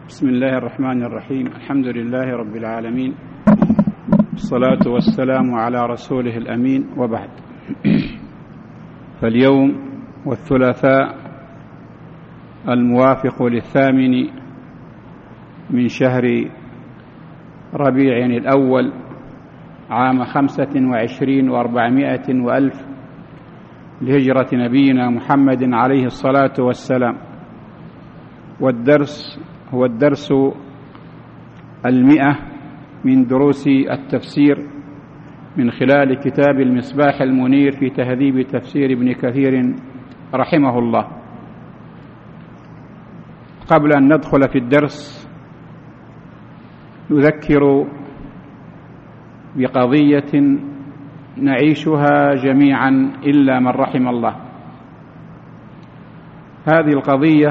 بسم الله الرحمن الرحيم. الحمد لله رب العالمين، الصلاة والسلام على رسوله الأمين، وبعد. فاليوم والثلاثاء الموافق ل8 من شهر ربيع الأول عام 25 و400 وألف لهجرة نبينا محمد عليه الصلاة والسلام، والدرس هو الدرس 100 من دروس التفسير من خلال كتاب المصباح المنير في تهذيب تفسير ابن كثير رحمه الله. قبل أن ندخل في الدرس نذكر بقضية نعيشها جميعا إلا من رحم الله. هذه القضية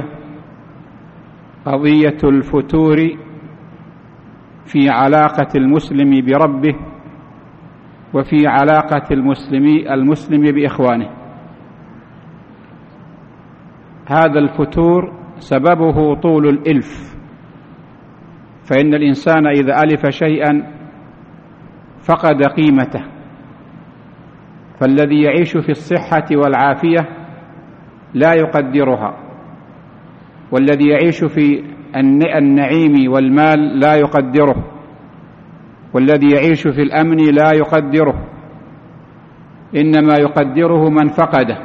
قضية الفتور في علاقة المسلم بربه وفي علاقة المسلم بإخوانه. هذا الفتور سببه طول الإلف، فإن الإنسان إذا ألف شيئا فقد قيمته، فالذي يعيش في الصحة والعافية لا يقدرها، والذي يعيش في النعيم والمال لا يقدره، والذي يعيش في الأمن لا يقدره، إنما يقدره من فقده.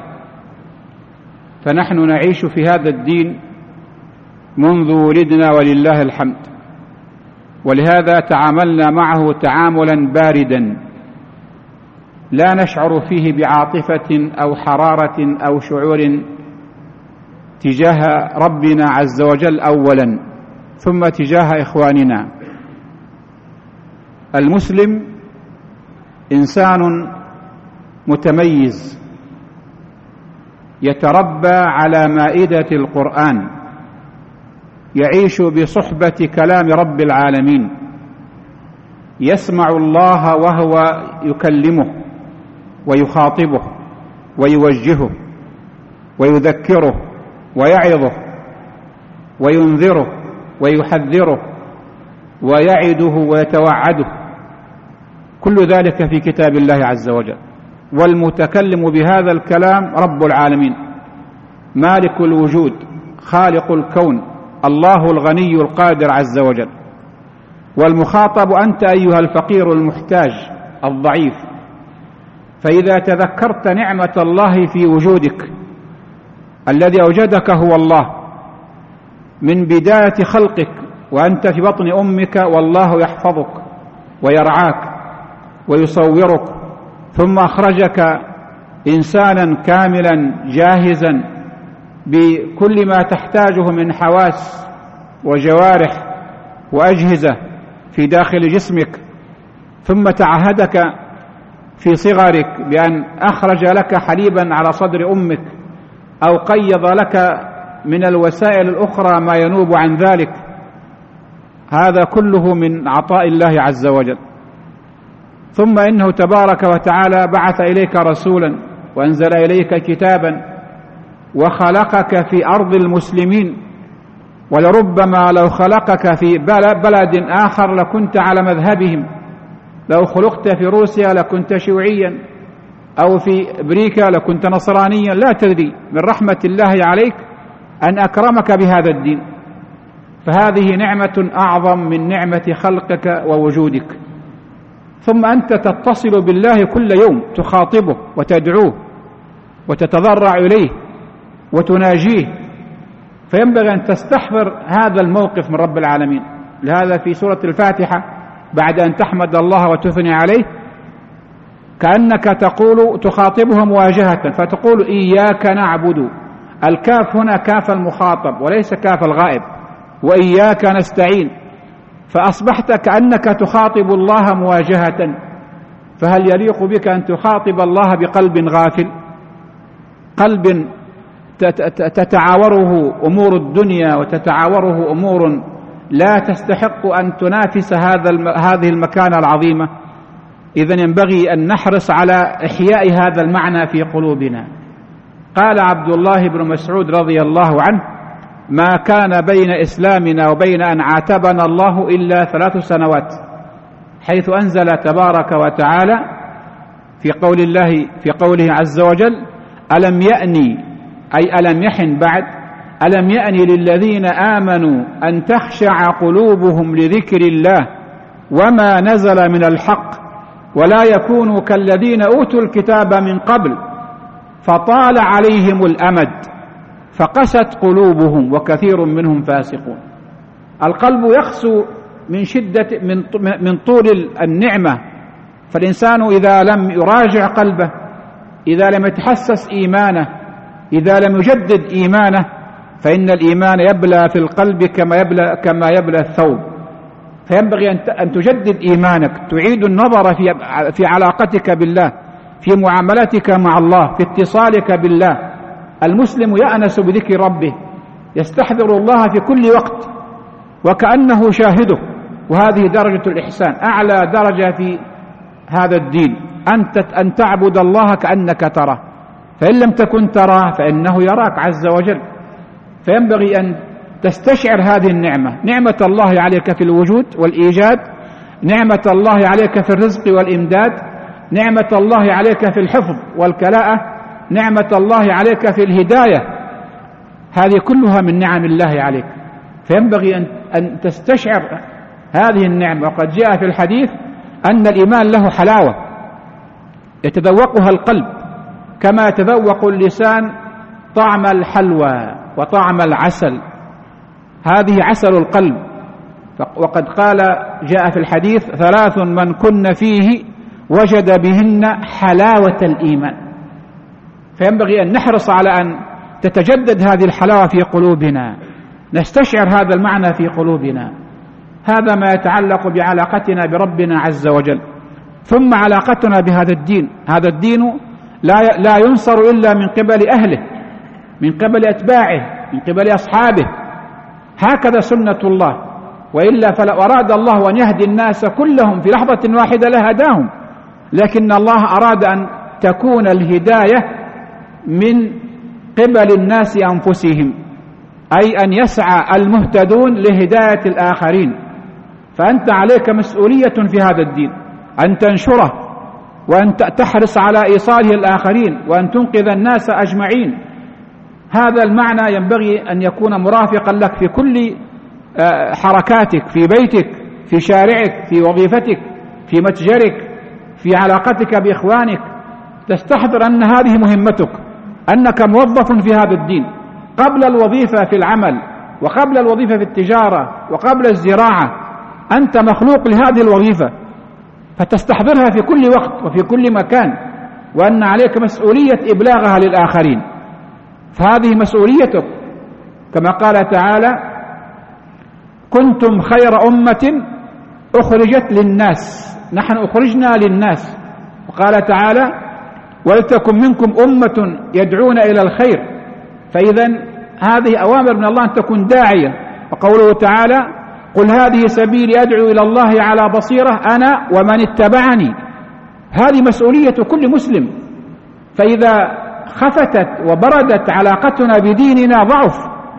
فنحن نعيش في هذا الدين منذ ولدنا ولله الحمد، ولهذا تعاملنا معه تعاملا باردا لا نشعر فيه بعاطفة أو حرارة أو شعور تجاه ربنا عز وجل أولا، ثم تجاه إخواننا. المسلم إنسان متميز يتربى على مائدة القرآن، يعيش بصحبة كلام رب العالمين، يسمع الله وهو يكلمه ويخاطبه ويوجهه ويذكره ويعظه وينذره ويحذره ويعده ويتوعده، كل ذلك في كتاب الله عز وجل. والمتكلم بهذا الكلام رب العالمين، مالك الوجود، خالق الكون، الله الغني القادر عز وجل. والمخاطب أنت أيها الفقير المحتاج الضعيف. فإذا تذكرت نعمة الله في وجودك، الذي أوجدك هو الله من بداية خلقك وأنت في بطن أمك، والله يحفظك ويرعاك ويصورك، ثم أخرجك إنسانا كاملا جاهزا بكل ما تحتاجه من حواس وجوارح وأجهزة في داخل جسمك، ثم تعهدك في صغرك بأن أخرج لك حليبا على صدر أمك، أو قيض لك من الوسائل الأخرى ما ينوب عن ذلك. هذا كله من عطاء الله عز وجل. ثم إنه تبارك وتعالى بعث إليك رسولا وأنزل إليك كتابا وخلقك في أرض المسلمين، ولربما لو خلقك في بلد آخر لكنت على مذهبهم، لو خلقت في روسيا لكنت شيوعيا، أو في أمريكا لكنت نصرانيا، لا تدري. من رحمة الله عليك أن أكرمك بهذا الدين، فهذه نعمة أعظم من نعمة خلقك ووجودك. ثم أنت تتصل بالله كل يوم، تخاطبه وتدعوه وتتضرع إليه وتناجيه، فينبغي أن تستحضر هذا الموقف من رب العالمين. لهذا في سورة الفاتحة بعد أن تحمد الله وتثني عليه كأنك تخاطبه مواجهة، فتقول إياك نعبد. الكاف هنا كاف المخاطب وليس كاف الغائب، وإياك نستعين، فأصبحت كأنك تخاطب الله مواجهة. فهل يليق بك أن تخاطب الله بقلب غافل، قلب تتعاوره أمور الدنيا وتتعاوره أمور لا تستحق أن تنافس هذه المكانة العظيمة؟ إذن ينبغي أن نحرص على إحياء هذا المعنى في قلوبنا. قال عبد الله بن مسعود رضي الله عنه: ما كان بين إسلامنا وبين أن عاتبنا الله إلا 3 سنوات، حيث أنزل تبارك وتعالى في قوله عز وجل: ألم يأني، أي ألم يحن بعد، ألم يأني للذين آمنوا أن تخشع قلوبهم لذكر الله وما نزل من الحق ولا يكونوا كالذين أوتوا الكتاب من قبل فطال عليهم الأمد فقست قلوبهم وكثير منهم فاسقون. القلب يقسو من شدة من طول النعمة، فالإنسان إذا لم يراجع قلبه، إذا لم يتحسس إيمانه، إذا لم يجدد إيمانه، فإن الإيمان يبلى في القلب كما يبلى الثوب. فينبغي أن تجدد إيمانك، تعيد النظر في علاقتك بالله، في معاملتك مع الله، في اتصالك بالله. المسلم يأنس بذكر ربه، يستحضر الله في كل وقت وكأنه شاهده، وهذه درجة الإحسان، أعلى درجة في هذا الدين، أن تعبد الله كأنك تراه، فإن لم تكن تراه فإنه يراك عز وجل. فينبغي أن تستشعر هذه النعمة، نعمة الله عليك في الوجود والإيجاد، نعمة الله عليك في الرزق والإمداد، نعمة الله عليك في الحفظ والكلاءة، نعمة الله عليك في الهداية، هذه كلها من نعم الله عليك. فينبغي أن تستشعر هذه النعمة. وقد جاء في الحديث أن الإيمان له حلاوة يتذوقها القلب كما يتذوق اللسان طعم الحلوى وطعم العسل، هذه عسل القلب. وقد قال جاء في الحديث: 3 من كن فيه وجد بهن حلاوة الإيمان. فينبغي أن نحرص على أن تتجدد هذه الحلاوة في قلوبنا، نستشعر هذا المعنى في قلوبنا. هذا ما يتعلق بعلاقتنا بربنا عز وجل. ثم علاقتنا بهذا الدين، هذا الدين لا ينصر إلا من قبل أهله، من قبل أتباعه، من قبل أصحابه، هكذا سنة الله. وإلا فلو أراد الله أن يهدي الناس كلهم في لحظة واحدة لهداهم، لكن الله أراد أن تكون الهداية من قبل الناس أنفسهم، أي أن يسعى المهتدون لهداية الآخرين. فأنت عليك مسؤولية في هذا الدين، أن تنشره وأن تحرص على إيصاله الآخرين وأن تنقذ الناس أجمعين. هذا المعنى ينبغي أن يكون مرافقا لك في كل حركاتك، في بيتك، في شارعك، في وظيفتك، في متجرك، في علاقتك بإخوانك. تستحضر أن هذه مهمتك، أنك موظف في هذا الدين، قبل الوظيفة في العمل، وقبل الوظيفة في التجارة، وقبل الزراعة. أنت مخلوق لهذه الوظيفة، فتستحضرها في كل وقت وفي كل مكان، وأن عليك مسؤولية إبلاغها للآخرين. فهذه مسؤوليتك، كما قال تعالى: كنتم خير أمة أخرجت للناس، نحن أخرجنا للناس. وقال تعالى: ولتكن منكم أمة يدعون إلى الخير. فإذا هذه أوامر من الله أن تكون داعية. وقوله تعالى: قل هذه سبيلي أدعو إلى الله على بصيرة أنا ومن اتبعني. هذه مسؤولية كل مسلم. فإذا خفتت وبردت علاقتنا بديننا ضعف،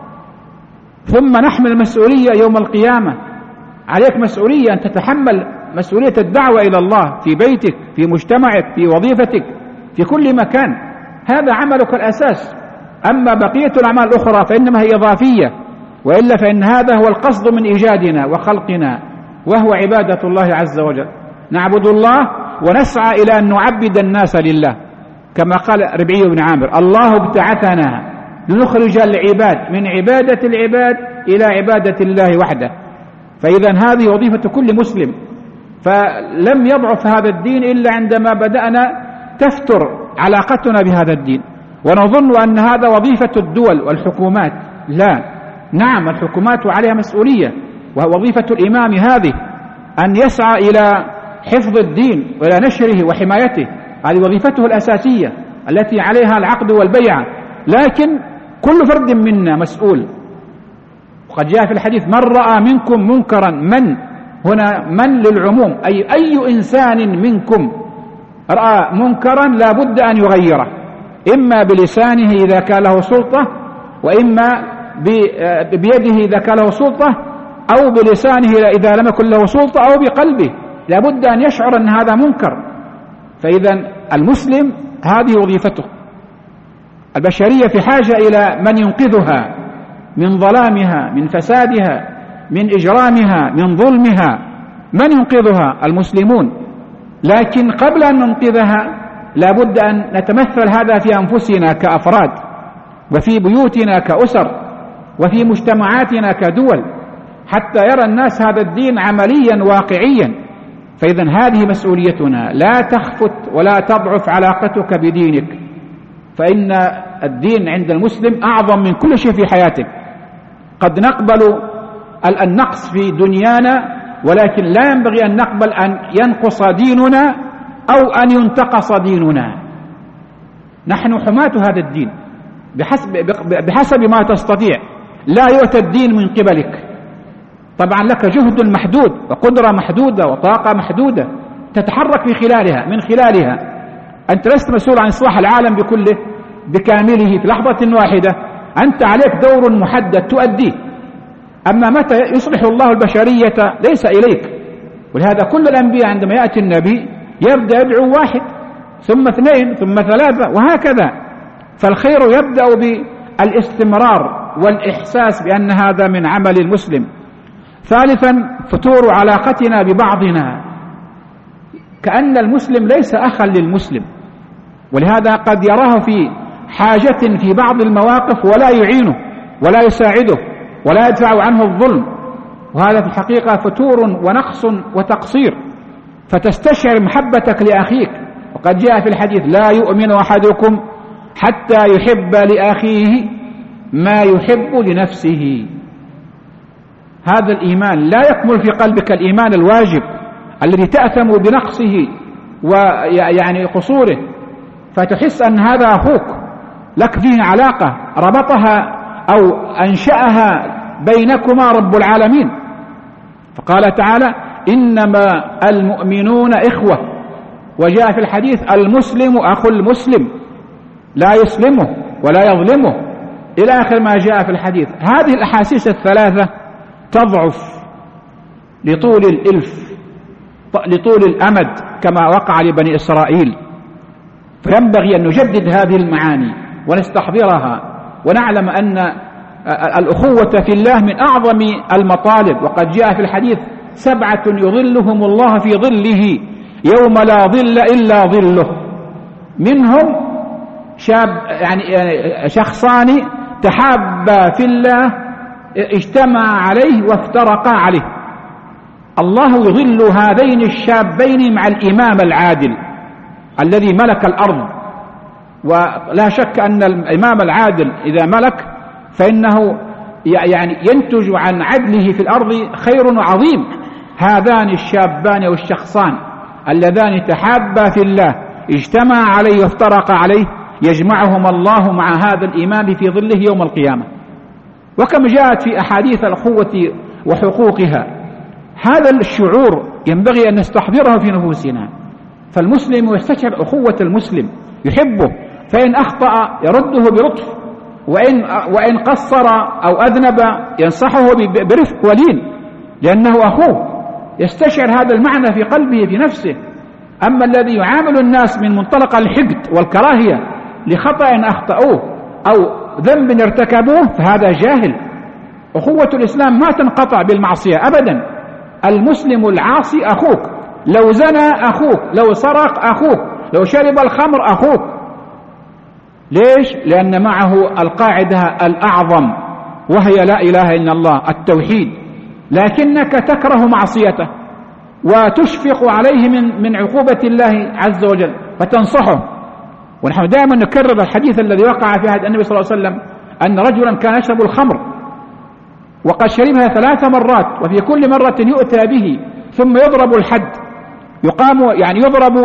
ثم نحمل مسؤولية يوم القيامة. عليك مسؤولية أن تتحمل مسؤولية الدعوة إلى الله في بيتك، في مجتمعك، في وظيفتك، في كل مكان. هذا عملك الأساس. أما بقية الأعمال الأخرى فإنما هي إضافية، وإلا فإن هذا هو القصد من إيجادنا وخلقنا، وهو عبادة الله عز وجل. نعبد الله ونسعى إلى أن نعبد الناس لله، كما قال ربعي بن عامر: الله ابتعثنا لنخرج العباد من عبادة العباد إلى عبادة الله وحده. فإذا هذه وظيفة كل مسلم. فلم يضعف هذا الدين إلا عندما بدأنا تفتر علاقتنا بهذا الدين، ونظن أن هذا وظيفة الدول والحكومات. لا، نعم، الحكومات عليها مسؤولية، ووظيفة الإمام هذه أن يسعى إلى حفظ الدين وإلى نشره وحمايته، هذه وظيفته الأساسية التي عليها العقد والبيعة. لكن كل فرد منا مسؤول. وقد جاء في الحديث: من رأى منكم منكرا، من هنا من للعموم، أي إنسان منكم رأى منكرا لا بد أن يغيره، إما بلسانه إذا كان له سلطة، وإما بيده إذا كان له سلطة، أو بلسانه إذا لم يكن له سلطة، أو بقلبه. لابد أن يشعر أن هذا منكر. فإذا المسلم هذه وظيفته. البشرية في حاجة إلى من ينقذها من ظلامها، من فسادها، من إجرامها، من ظلمها. من ينقذها؟ المسلمون. لكن قبل أن ننقذها لابد أن نتمثل هذا في أنفسنا كأفراد، وفي بيوتنا كأسر، وفي مجتمعاتنا كدول، حتى يرى الناس هذا الدين عمليا واقعيا. فإذا هذه مسؤوليتنا. لا تخفت ولا تضعف علاقتك بدينك، فإن الدين عند المسلم أعظم من كل شيء في حياتك. قد نقبل النقص في دنيانا، ولكن لا ينبغي أن نقبل أن ينقص ديننا أو أن ينتقص ديننا. نحن حماة هذا الدين بحسب ما تستطيع. لا يؤتى الدين من قبلك. طبعا لك جهد محدود وقدرة محدودة وطاقة محدودة تتحرك من خلالها. أنت لست مسؤول عن إصلاح العالم بكله بكامله في لحظة واحدة. أنت عليك دور محدد تؤديه. أما متى يصلح الله البشرية ليس إليك. ولهذا كل الأنبياء عندما يأتي النبي يبدأ يدعو واحد، ثم اثنين، ثم ثلاثة، وهكذا. فالخير يبدأ بالاستمرار والإحساس بأن هذا من عمل المسلم. ثالثا، فتور علاقتنا ببعضنا، كأن المسلم ليس أخا للمسلم، ولهذا قد يراه في حاجة في بعض المواقف ولا يعينه ولا يساعده ولا يدفع عنه الظلم، وهذا في الحقيقة فتور ونقص وتقصير. فتستشعر محبتك لأخيك. وقد جاء في الحديث: لا يؤمن أحدكم حتى يحب لأخيه ما يحب لنفسه. هذا الإيمان لا يكمل في قلبك الإيمان الواجب الذي تأثم بنقصه ويعني قصوره، فتحس أن هذا أخوك لك فيه علاقة ربطها أو أنشأها بينكما رب العالمين. فقال تعالى: إنما المؤمنون إخوة. وجاء في الحديث: المسلم أخو المسلم لا يسلمه ولا يظلمه، إلى آخر ما جاء في الحديث. هذه الأحاسيس الثلاثة تضعف لطول الإلف، لطول الأمد، كما وقع لبني إسرائيل. فينبغي أن نجدد هذه المعاني ونستحضرها، ونعلم أن الأخوة في الله من أعظم المطالب. وقد جاء في الحديث: 7 يظلهم الله في ظله يوم لا ظل إلا ظله. منهم شخصان تحابا في الله اجتمع عليه وافترقا عليه. الله يظل هذين الشابين مع الإمام العادل الذي ملك الأرض. ولا شك أن الإمام العادل إذا ملك فإنه يعني ينتج عن عدله في الأرض خير عظيم. هذان الشابان والشخصان اللذان تحابا في الله اجتمع عليه وافترقا عليه يجمعهم الله مع هذا الإمام في ظله يوم القيامة. وكما جاءت في أحاديث الأخوة وحقوقها. هذا الشعور ينبغي أن نستحضره في نفوسنا. فالمسلم يستشعر أخوة المسلم، يحبه، فإن أخطأ يرده بلطف، وإن قصر أو أذنب ينصحه برفق ولين، لأنه أخوه. يستشعر هذا المعنى في قلبه في نفسه. أما الذي يعامل الناس من منطلق الحقد والكراهية لخطأ أخطأوه أو ذنب ارتكبوه فهذا جاهل. أخوة الإسلام ما تنقطع بالمعصية أبدا. المسلم العاصي أخوك، لو زنى أخوك، لو سرق أخوك، لو شرب الخمر أخوك. ليش؟ لأن معه القاعدة الأعظم وهي لا إله إلا الله، التوحيد. لكنك تكره معصيته وتشفق عليه من عقوبة الله عز وجل فتنصحه. ونحن دائما نكرر الحديث الذي وقع في عهد النبي صلى الله عليه وسلم أن رجلا كان يشرب الخمر وقد شربها 3 مرات، وفي كل مرة يؤتى به ثم يضرب الحد، يقام يعني يضرب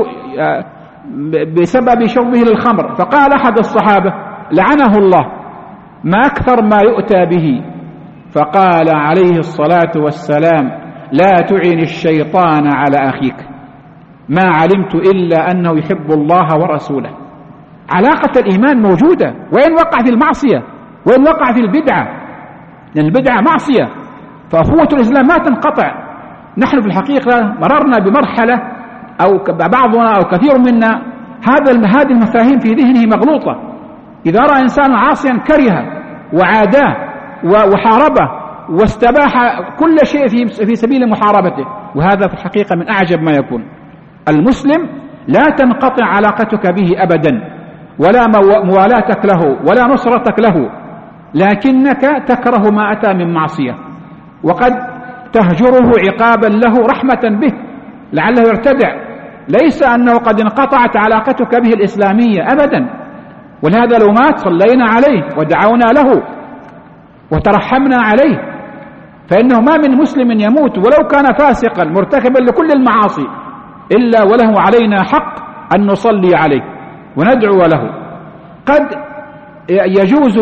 بسبب شربه للخمر. فقال أحد الصحابة: لعنه الله، ما أكثر ما يؤتى به. فقال عليه الصلاة والسلام: لا تعن الشيطان على أخيك، ما علمت إلا أنه يحب الله ورسوله. علاقة الإيمان موجودة، وإن وقع في المعصية وإن وقع في البدعة، لأن البدعة معصية، فأخوة الإسلام ما تنقطع. نحن في الحقيقة مررنا بمرحلة، أو بعضنا أو كثير منا هذه المفاهيم في ذهنه مغلوطة. إذا رأى إنسان عاصيا كرهه وعاداه وحاربه واستباح كل شيء في سبيل محاربته، وهذا في الحقيقة من أعجب ما يكون. المسلم لا تنقطع علاقتك به أبدا، ولا موالاتك له ولا نصرتك له، لكنك تكره ما أتى من معصية، وقد تهجره عقابا له رحمة به لعله يرتدع. ليس أنه قد انقطعت علاقتك به الإسلامية أبدا، ولهذا لو مات صلينا عليه ودعونا له وترحمنا عليه، فإنه ما من مسلم يموت ولو كان فاسقا مرتكبا لكل المعاصي إلا وله علينا حق أن نصلي عليه وندعو له. قد يجوز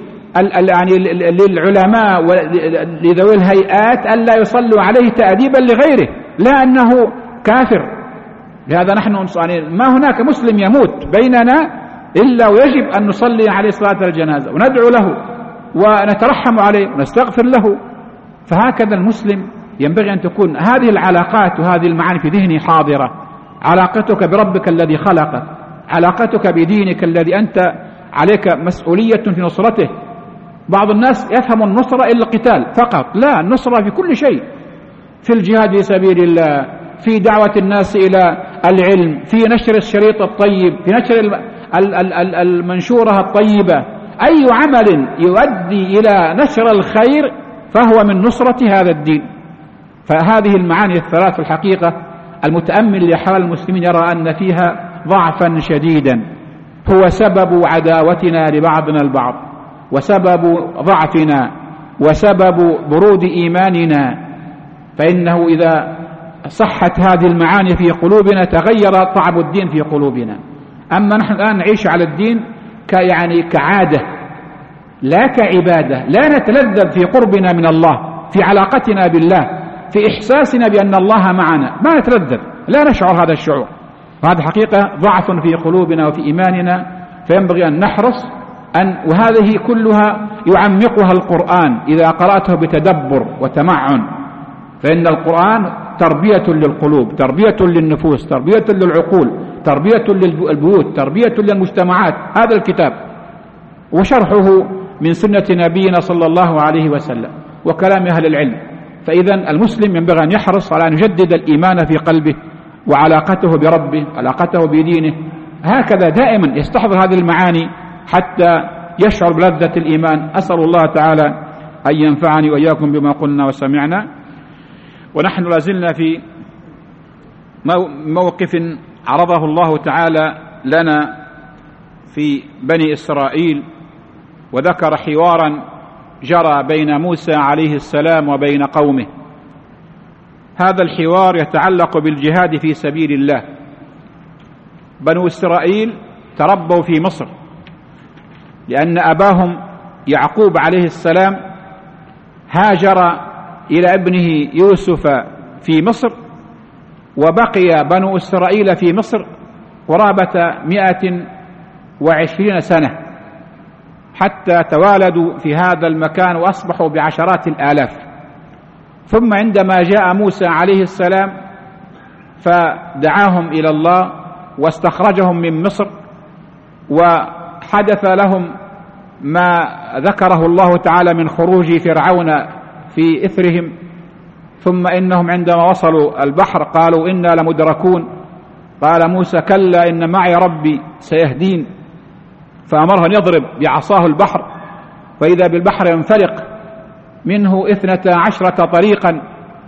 للعلماء ولذوي الهيئات ألا يصلوا عليه تأديبا لغيره، لا أنه كافر. لهذا نحن ما هناك مسلم يموت بيننا إلا ويجب أن نصلي عليه صلاة الجنازة وندعو له ونترحم عليه ونستغفر له. فهكذا المسلم ينبغي أن تكون هذه العلاقات وهذه المعاني في ذهنه حاضرة. علاقتك بربك الذي خلقك، علاقتك بدينك الذي أنت عليك مسؤولية في نصرته. بعض الناس يفهم النصرة إلا القتال فقط، لا، النصرة في كل شيء، في الجهاد في سبيل الله، في دعوة الناس إلى العلم، في نشر الشريط الطيب، في نشر المنشورة الطيبة. أي عمل يؤدي إلى نشر الخير فهو من نصرة هذا الدين. فهذه المعاني الثلاث في الحقيقة المتأمل لأحوال المسلمين يرى أن فيها ضعفا شديدا هو سبب عداوتنا لبعضنا البعض، وسبب ضعفنا، وسبب برود إيماننا. فإنه إذا صحت هذه المعاني في قلوبنا تغير طعم الدين في قلوبنا. أما نحن الآن نعيش على الدين كعادة لا كعبادة، لا نتلذذ في قربنا من الله، في علاقتنا بالله، في إحساسنا بأن الله معنا، ما نتلذذ، لا نشعر هذا الشعور. وهذا حقيقة ضعف في قلوبنا وفي إيماننا، فينبغي أن نحرص وهذه كلها يعمقها القرآن إذا قرأته بتدبر وتمعن. فإن القرآن تربية للقلوب، تربية للنفوس، تربية للعقول، تربية للبيوت، تربية للمجتمعات. هذا الكتاب وشرحه من سنة نبينا صلى الله عليه وسلم وكلام أهل العلم. فإذا المسلم ينبغي أن يحرص على أن يجدد الإيمان في قلبه وعلاقته بربه، علاقته بدينه، هكذا دائما يستحضر هذه المعاني حتى يشعر بلذة الإيمان. أسأل الله تعالى أن ينفعني وإياكم بما قلنا وسمعنا. ونحن لازلنا في موقف عرضه الله تعالى لنا في بني إسرائيل، وذكر حوارا جرى بين موسى عليه السلام وبين قومه. هذا الحوار يتعلق بالجهاد في سبيل الله. بنو إسرائيل تربوا في مصر لأن أباهم يعقوب عليه السلام هاجر إلى ابنه يوسف في مصر، وبقي بنو إسرائيل في مصر قرابة 120 سنة حتى توالدوا في هذا المكان وأصبحوا بعشرات الآلاف. ثم عندما جاء موسى عليه السلام فدعاهم إلى الله واستخرجهم من مصر، وحدث لهم ما ذكره الله تعالى من خروج فرعون في إثرهم. ثم إنهم عندما وصلوا البحر قالوا إنا لمدركون. قال موسى كلا إن معي ربي سيهدين، فأمره أن يضرب بعصاه البحر، وإذا بالبحر ينفلق منه 12 طريقا،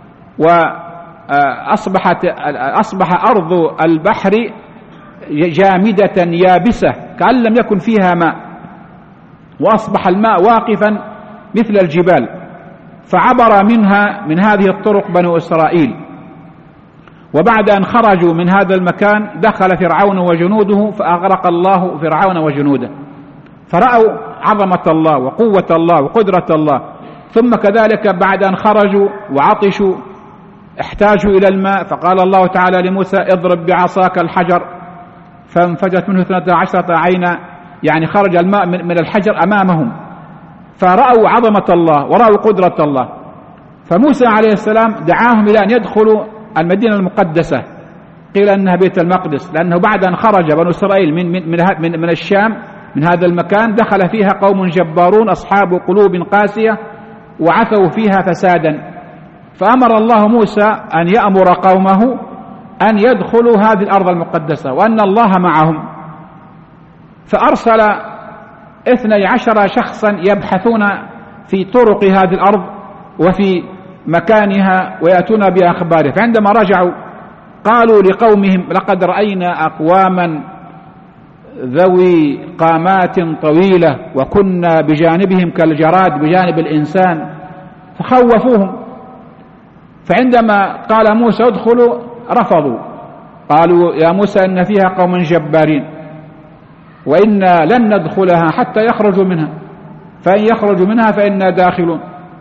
وأصبح أرض البحر جامدة يابسة كأن لم يكن فيها ماء، وأصبح الماء واقفا مثل الجبال. فعبر من هذه الطرق بنو إسرائيل. وبعد أن خرجوا من هذا المكان دخل فرعون وجنوده فأغرق الله فرعون وجنوده، فرأوا عظمة الله وقوة الله وقدرة الله. ثم كذلك بعد أن خرجوا وعطشوا احتاجوا إلى الماء، فقال الله تعالى لموسى اضرب بعصاك الحجر فانفجت منه 12 عينا، يعني خرج الماء من الحجر أمامهم. فرأوا عظمة الله ورأوا قدرة الله. فموسى عليه السلام دعاهم إلى أن يدخلوا المدينة المقدسة، قيل أنها بيت المقدس، لأنه بعد أن خرج بنو إسرائيل من الشام من هذا المكان دخل فيها قوم جبارون أصحاب قلوب قاسية وعثوا فيها فسادا، فأمر الله موسى أن يأمر قومه أن يدخلوا هذه الأرض المقدسة وأن الله معهم. فأرسل 12 شخصا يبحثون في طرق هذه الأرض وفي مكانها ويأتون بأخباره. فعندما رجعوا قالوا لقومهم: لقد رأينا أقواما ذوي قامات طويلة وكنا بجانبهم كالجراد بجانب الإنسان، فخوفوهم. فعندما قال موسى ادخلوا رفضوا، قالوا: يا موسى إن فيها قوم جبارين وإنا لن ندخلها حتى يخرجوا منها، فإن يخرجوا منها فإنا داخلون.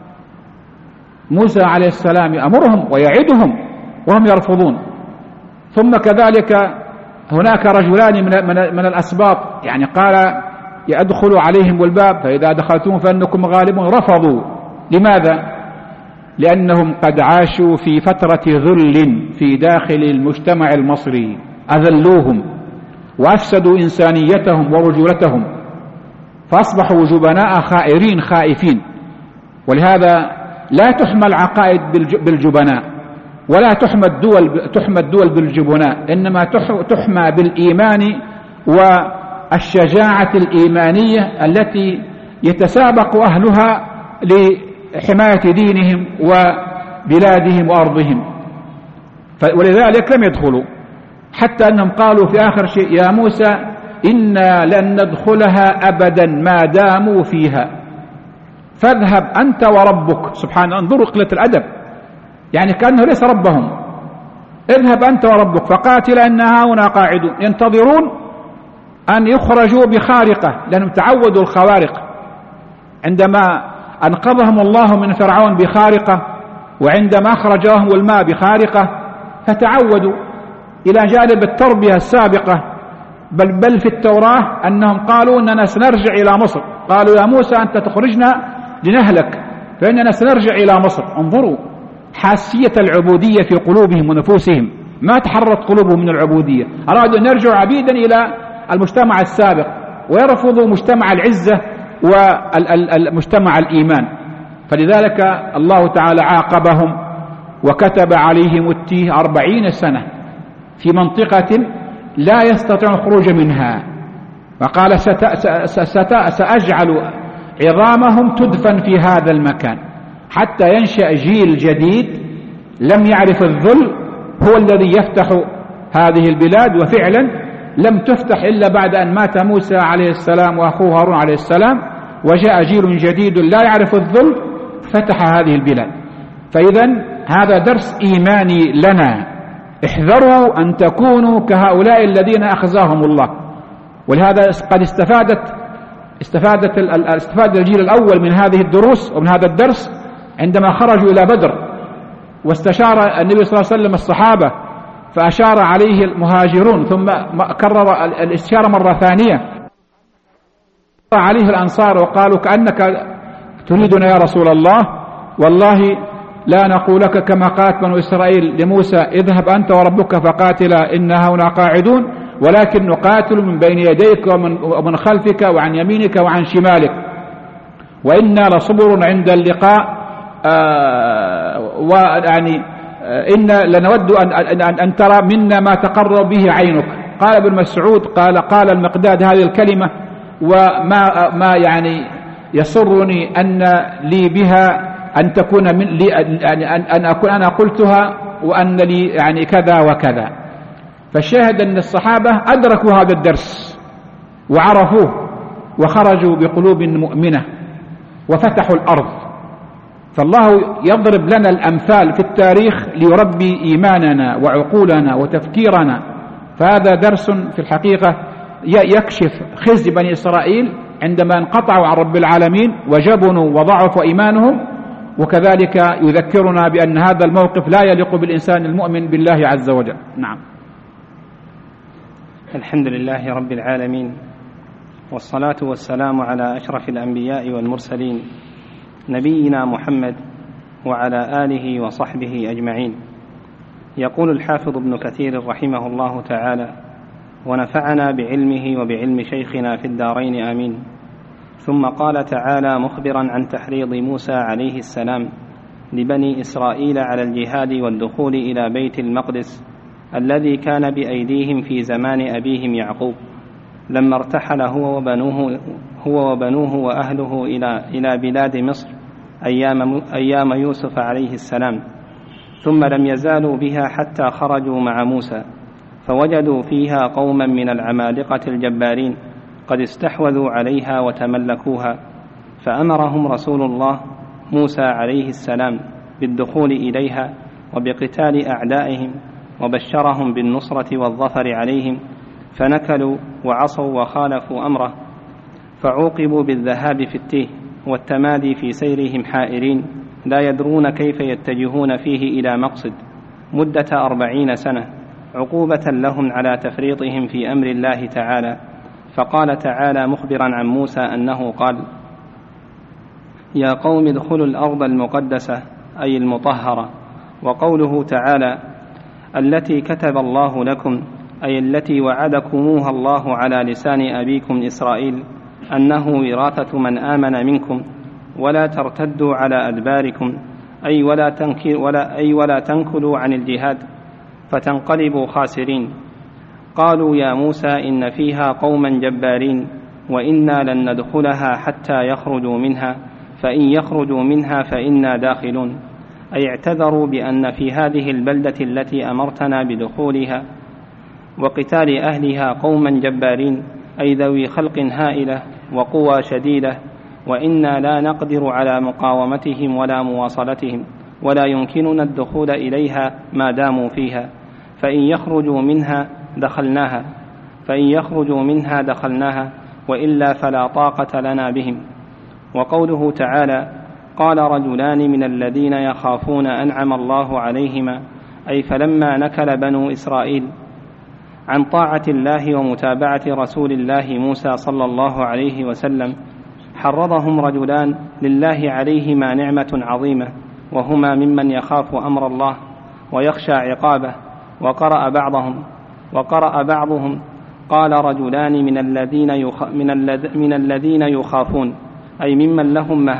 موسى عليه السلام يأمرهم ويعدهم وهم يرفضون. ثم كذلك هناك رجلان من الأسباط، يعني قال: يدخلوا عليهم الباب فإذا دخلتم فإنكم غالبون، رفضوا. لماذا؟ لأنهم قد عاشوا في فترة ذل في داخل المجتمع المصري، أذلوهم وأفسدوا إنسانيتهم ورجولتهم، فأصبحوا جبناء خائرين خائفين. ولهذا لا تحمى العقائد بالجبناء ولا تحمى الدول بالجبناء، إنما تحمى بالإيمان والشجاعة الإيمانية التي يتسابق أهلها لحماية دينهم وبلادهم وأرضهم. ولذلك لم يدخلوا، حتى أنهم قالوا في آخر شيء: يا موسى إنا لن ندخلها أبدا ما داموا فيها فاذهب أنت وربك. سبحان، انظروا قلة الأدب، يعني كأنه ليس ربهم. اذهب أنت وربك فقاتلا إن هاهنا قاعدون، ينتظرون أن يخرجوا بخارقة لأنهم تعودوا الخوارق. عندما أنقذهم الله من فرعون بخارقة، وعندما أخرجهم الماء بخارقة، فتعودوا. إلى جانب التربية السابقة بل في التوراة أنهم قالوا أننا سنرجع إلى مصر، قالوا: يا موسى أنت تخرجنا لنهلك فإننا سنرجع إلى مصر. انظروا حاسية العبودية في قلوبهم ونفوسهم، ما تحرت قلوبهم من العبودية، أرادوا أن يرجعوا عبيدا إلى المجتمع السابق ويرفضوا مجتمع العزة والمجتمع الإيمان. فلذلك الله تعالى عاقبهم وكتب عليهم التيه 40 سنة في منطقة لا يستطيع الخروج منها، وقال: سأجعل عظامهم تدفن في هذا المكان حتى ينشأ جيل جديد لم يعرف الذل هو الذي يفتح هذه البلاد. وفعلا لم تفتح إلا بعد أن مات موسى عليه السلام وأخوه هارون عليه السلام، وجاء جيل جديد لا يعرف الذل فتح هذه البلاد. فإذا هذا درس إيماني لنا، احذروا أن تكونوا كهؤلاء الذين أخزاهم الله. ولهذا قد استفاد الجيل الأول من هذه الدروس ومن هذا الدرس عندما خرجوا إلى بدر، واستشار النبي صلى الله عليه وسلم الصحابة فأشار عليه المهاجرون، ثم كرر الاستشارة مرة ثانية عليه الأنصار وقالوا: كأنك تريدنا يا رسول الله، والله لا نقول لك كما قالت بنو إسرائيل لموسى: اذهب أنت وربك فقاتلا إنا هنا قاعدون، ولكن نقاتل من بين يديك ومن خلفك وعن يمينك وعن شمالك، وإنا لصبر عند اللقاء، ويعني إنا لنود أن ترى منا ما تقر به عينك. قال ابن مسعود قال المقداد هذه الكلمة وما يعني يسرني أن لي بها أن تكون من لي أن أكون أنا قلتها وأن لي يعني كذا وكذا. فالشاهد أن الصحابة أدركوا هذا الدرس وعرفوه وخرجوا بقلوب مؤمنة وفتحوا الأرض. فالله يضرب لنا الأمثال في التاريخ ليربي إيماننا وعقولنا وتفكيرنا. فهذا درس في الحقيقة يكشف خزي بني إسرائيل عندما انقطعوا عن رب العالمين وجبنوا وضعفوا إيمانهم، وكذلك يذكرنا بأن هذا الموقف لا يليق بالإنسان المؤمن بالله عز وجل. نعم. الحمد لله رب العالمين، والصلاة والسلام على أشرف الأنبياء والمرسلين نبينا محمد وعلى آله وصحبه أجمعين. يقول الحافظ ابن كثير رحمه الله تعالى: ونفعنا بعلمه وبعلم شيخنا في الدارين آمين. ثم قال تعالى مخبرا عن تحريض موسى عليه السلام لبني إسرائيل على الجهاد والدخول إلى بيت المقدس الذي كان بأيديهم في زمان أبيهم يعقوب، لما ارتحل هو وبنوه وأهله إلى بلاد مصر أيام يوسف عليه السلام، ثم لم يزالوا بها حتى خرجوا مع موسى، فوجدوا فيها قوما من العمالقة الجبارين قد استحوذوا عليها وتملكوها، فأمرهم رسول الله موسى عليه السلام بالدخول إليها وبقتال أعدائهم، وبشرهم بالنصرة والظفر عليهم، فنكلوا وعصوا وخالفوا أمره، فعوقبوا بالذهاب في التيه والتمادي في سيرهم حائرين لا يدرون كيف يتجهون فيه إلى مقصد مدة 40 سنة، عقوبة لهم على تفريطهم في أمر الله تعالى. فقال تعالى مخبرا عن موسى أنه قال: يا قوم ادخلوا الأرض المقدسة أي المطهرة. وقوله تعالى التي كتب الله لكم أي التي وعدكموها الله على لسان أبيكم إسرائيل أنه وراثة من آمن منكم ولا ترتدوا على أدباركم أي ولا تنكلوا عن الجهاد فتنقلبوا خاسرين. قالوا يا موسى إن فيها قوما جبارين وإنا لن ندخلها حتى يخرجوا منها، فإن يخرجوا منها فإنا داخلون. أي اعتذروا بأن في هذه البلدة التي أمرتنا بدخولها وقتال أهلها قوما جبارين أي ذوي خلق هائلة وقوى شديدة، وإنا لا نقدر على مقاومتهم ولا مواصلتهم، ولا يمكننا الدخول إليها ما داموا فيها، فإن يخرجوا منها دخلناها وإلا فلا طاقة لنا بهم. وقوله تعالى قال رجلان من الذين يخافون أنعم الله عليهما أي فلما نكل بنو إسرائيل عن طاعة الله ومتابعة رسول الله موسى صلى الله عليه وسلم حرضهم رجلان لله عليهما نعمة عظيمة، وهما ممن يخاف أمر الله ويخشى عقابه. وقرأ بعضهم قال رجلان من الذين يخافون أي ممن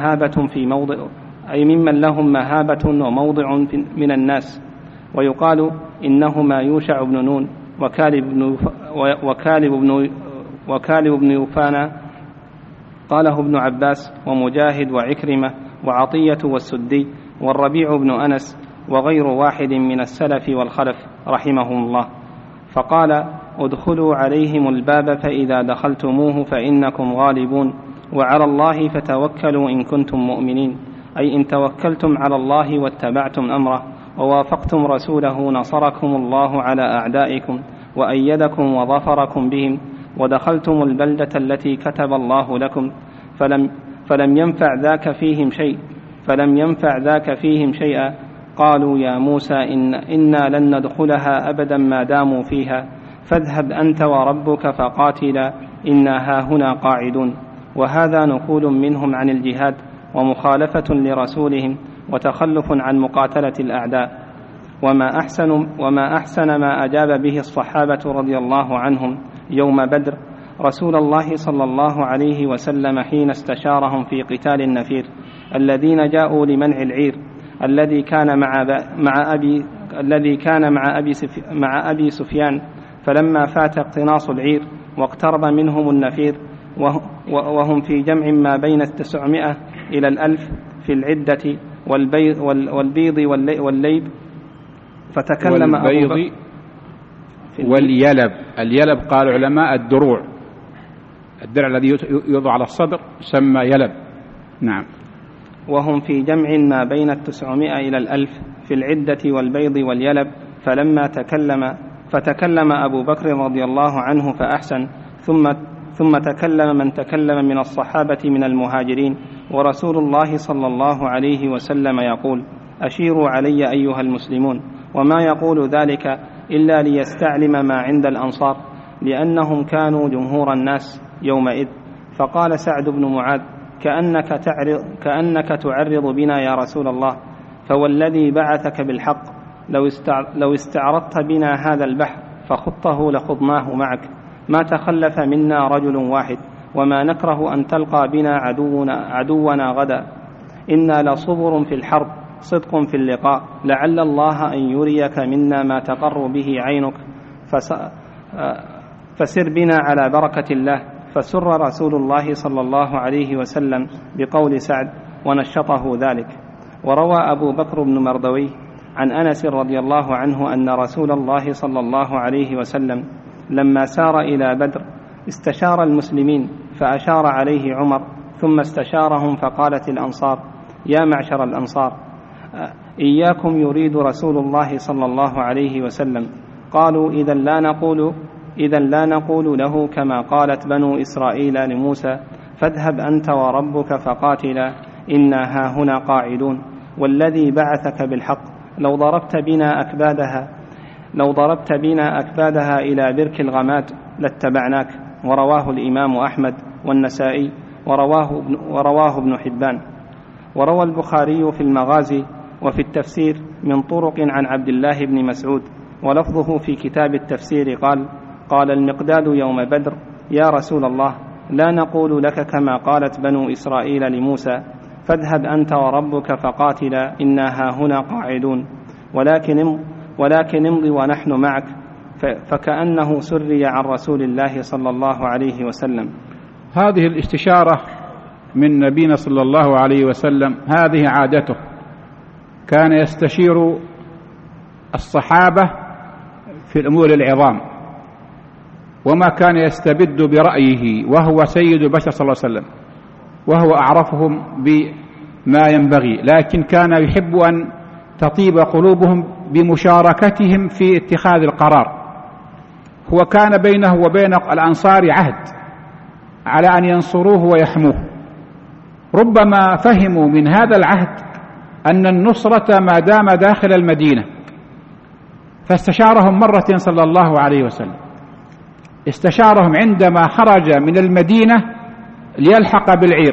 لهم مهابة وموضع من الناس. ويقال إنهما يوشع بن نون وكالب بن يوفانا، قاله ابن عباس ومجاهد وعكرمة وعطية والسدي والربيع بن أنس وغير واحد من السلف والخلف رحمهم الله. فقال ادخلوا عليهم الباب فإذا دخلتموه فإنكم غالبون، وعلى الله فتوكلوا إن كنتم مؤمنين، أي إن توكلتم على الله واتبعتم أمره ووافقتم رسوله نصركم الله على أعدائكم وأيدكم وظفركم بهم، ودخلتم البلدة التي كتب الله لكم فلم ينفع ذاك فيهم شيئا. قالوا يا موسى إنا لن ندخلها أبدا ما داموا فيها، فاذهب أنت وربك فقاتلا إنا هاهنا قاعدون. وهذا نقول منهم عن الجهاد ومخالفة لرسولهم وتخلف عن مقاتلة الأعداء. وما أحسن ما أجاب به الصحابة رضي الله عنهم يوم بدر رسول الله صلى الله عليه وسلم حين استشارهم في قتال النفير الذين جاءوا لمنع العير الذي كان مع أبي سفيان، فلما فات اقتناص العير واقترب منهم النفير وهم في جمع ما بين 900 إلى 1000 في العدة والبيض والليب، فتكلم والبيض واليلب. اليلب قال العلماء الدرع الذي يوضع على الصدر يسمى يلب. نعم. وهم في جمع ما بين 900 إلى 1000 في العدة والبيض واليلب، فتكلم أبو بكر رضي الله عنه فأحسن، ثم تكلم من تكلم من الصحابة من المهاجرين، ورسول الله صلى الله عليه وسلم يقول أشيروا علي أيها المسلمون، وما يقول ذلك إلا ليستعلم ما عند الأنصار، لأنهم كانوا جمهور الناس يومئذ فقال سعد بن معاذ: كأنك تعرض بنا يا رسول الله، فوالذي بعثك بالحق لو استعرضت بنا هذا البحر فخضته لخضناه معك، ما تخلف منا رجل واحد، وما نكره أن تلقى بنا عدونا غدا، إنا لصبر في الحرب صدق في اللقاء، لعل الله أن يريك منا ما تقر به عينك، فسر بنا على بركة الله. فسر رسول الله صلى الله عليه وسلم بقول سعد ونشطه ذلك. وروى أبو بكر بن مردوي عن أنس رضي الله عنه أن رسول الله صلى الله عليه وسلم لما سار إلى بدر استشار المسلمين فأشار عليه عمر، ثم استشارهم فقالت الأنصار: يا معشر الأنصار، إياكم يريد رسول الله صلى الله عليه وسلم. قالوا: إذا لا نقول له كما قالت بنو إسرائيل لموسى: فاذهب أنت وربك فقاتلا إنا هاهنا قاعدون، والذي بعثك بالحق لو ضربت بنا أكبادها إلى برك الغمات لاتبعناك. ورواه الإمام أحمد والنسائي ورواه ابن حبان. وروى البخاري في المغازي وفي التفسير من طرق عن عبد الله بن مسعود، ولفظه في كتاب التفسير قال المقداد يوم بدر: يا رسول الله، لا نقول لك كما قالت بنو إسرائيل لموسى: فاذهب أنت وربك فقاتلا إنا هاهنا قاعدون، ولكن امضي ونحن معك. فكأنه سري عن رسول الله صلى الله عليه وسلم. هذه الاستشارة من نبينا صلى الله عليه وسلم هذه عادته، كان يستشير الصحابة في الأمور العظام، وما كان يستبد برأيه، وهو سيد البشر صلى الله عليه وسلم وهو أعرفهم بما ينبغي، لكن كان يحب أن تطيب قلوبهم بمشاركتهم في اتخاذ القرار. هو كان بينه وبين الأنصار عهد على أن ينصروه ويحموه، ربما فهموا من هذا العهد أن النصرة ما دام داخل المدينة، فاستشارهم مرة صلى الله عليه وسلم، استشارهم عندما خرج من المدينة ليلحق بالعير،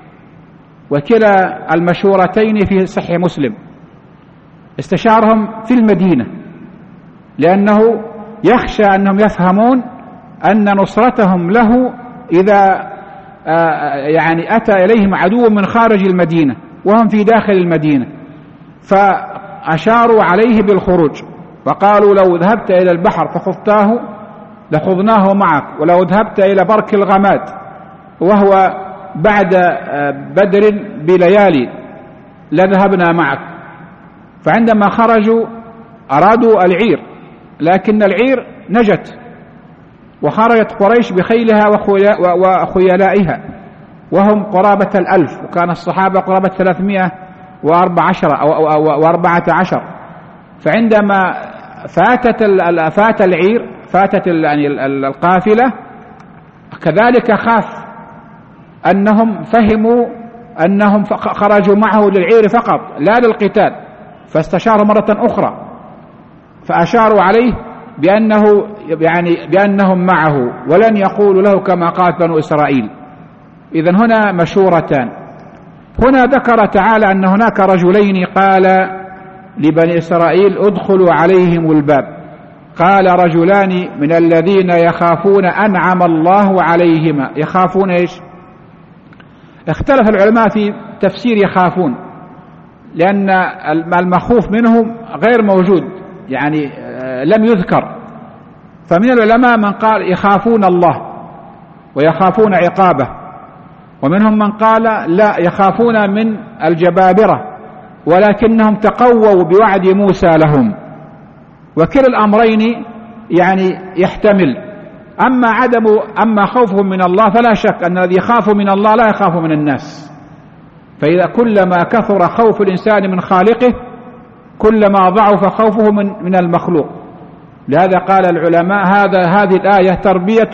وكلا المشورتين في صحيح مسلم. استشارهم في المدينة لأنه يخشى أنهم يفهمون أن نصرتهم له إذا أتى إليهم عدو من خارج المدينة وهم في داخل المدينة، فأشاروا عليه بالخروج، وقالوا: لو ذهبت إلى البحر فخضتاه لخضناه معك، ولو ذهبت إلى برك الغماد وهو بعد بدر بليالي لذهبنا معك. فعندما خرجوا أرادوا العير، لكن العير نجت، وخرجت قريش بخيلها وخيلائها وهم قرابة 1000، وكان الصحابة قرابة 314. فعندما فات العير، فاتت القافلة، كذلك خاف أنهم فهموا أنهم خرجوا معه للعير فقط لا للقتال، فاستشاروا مرة أخرى فأشاروا عليه بأنهم معه ولن يقولوا له كما قالت بنو إسرائيل. إذن هنا مشورتان. هنا ذكر تعالى أن هناك رجلين قال لبني إسرائيل: ادخلوا عليهم الباب. قال: رجلان من الذين يخافون أنعم الله عليهما. يخافون إيش؟ اختلف العلماء في تفسير يخافون، لأن المخوف منهم غير موجود، لم يذكر. فمن العلماء من قال يخافون الله ويخافون عقابه، ومنهم من قال لا، يخافون من الجبابرة ولكنهم تقووا بوعد موسى لهم. وكلا الأمرين يحتمل. أما خوفهم من الله فلا شك أن الذي يخاف من الله لا يخاف من الناس، فإذا كلما كثر خوف الإنسان من خالقه كلما ضعف خوفه من المخلوق. لهذا قال العلماء هذه الآية تربية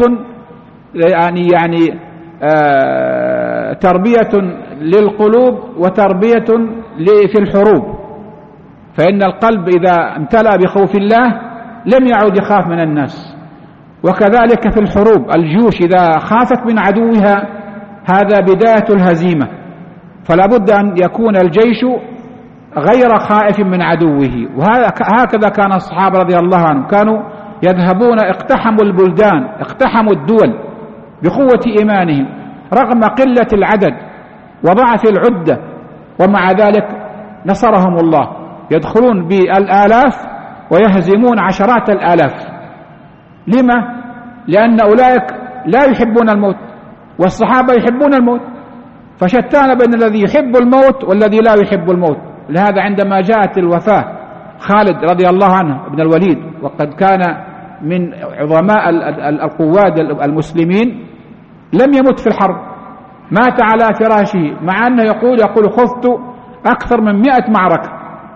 تربية للقلوب وتربية في الحروب، فإن القلب إذا امتلأ بخوف الله لم يعد يخاف من الناس. وكذلك في الحروب، الجيوش إذا خافت من عدوها هذا بداية الهزيمة، فلا بد أن يكون الجيش غير خائف من عدوه. وهكذا كان الصحابة رضي الله عنهم، كانوا يذهبون اقتحموا البلدان، اقتحموا الدول بقوة إيمانهم رغم قلة العدد وضعف العدة، ومع ذلك نصرهم الله، يدخلون بالآلاف ويهزمون عشرات الآلاف. لما؟ لأن أولئك لا يحبون الموت، والصحابة يحبون الموت، فشتان بين الذي يحب الموت والذي لا يحب الموت. لهذا عندما جاءت الوفاة خالد رضي الله عنه بن الوليد، وقد كان من عظماء القواد المسلمين، لم يمت في الحرب، مات على فراشه، مع أنه يقول خضت أكثر من 100 معركة،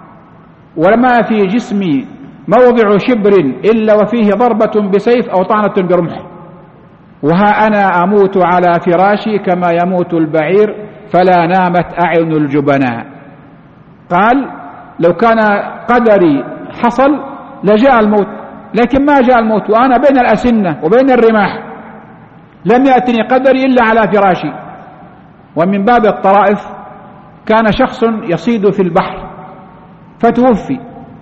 وما في جسمي موضع شبر إلا وفيه ضربة بسيف أو طعنة برمح، وها أنا أموت على فراشي كما يموت البعير فلا نامت أعين الجبناء. قال لو كان قدري حصل لجاء الموت، لكن ما جاء الموت وأنا بين الأسنة وبين الرماح، لم يأتني قدري إلا على فراشي. ومن باب الطرائف كان شخص يصيد في البحر فتوفي،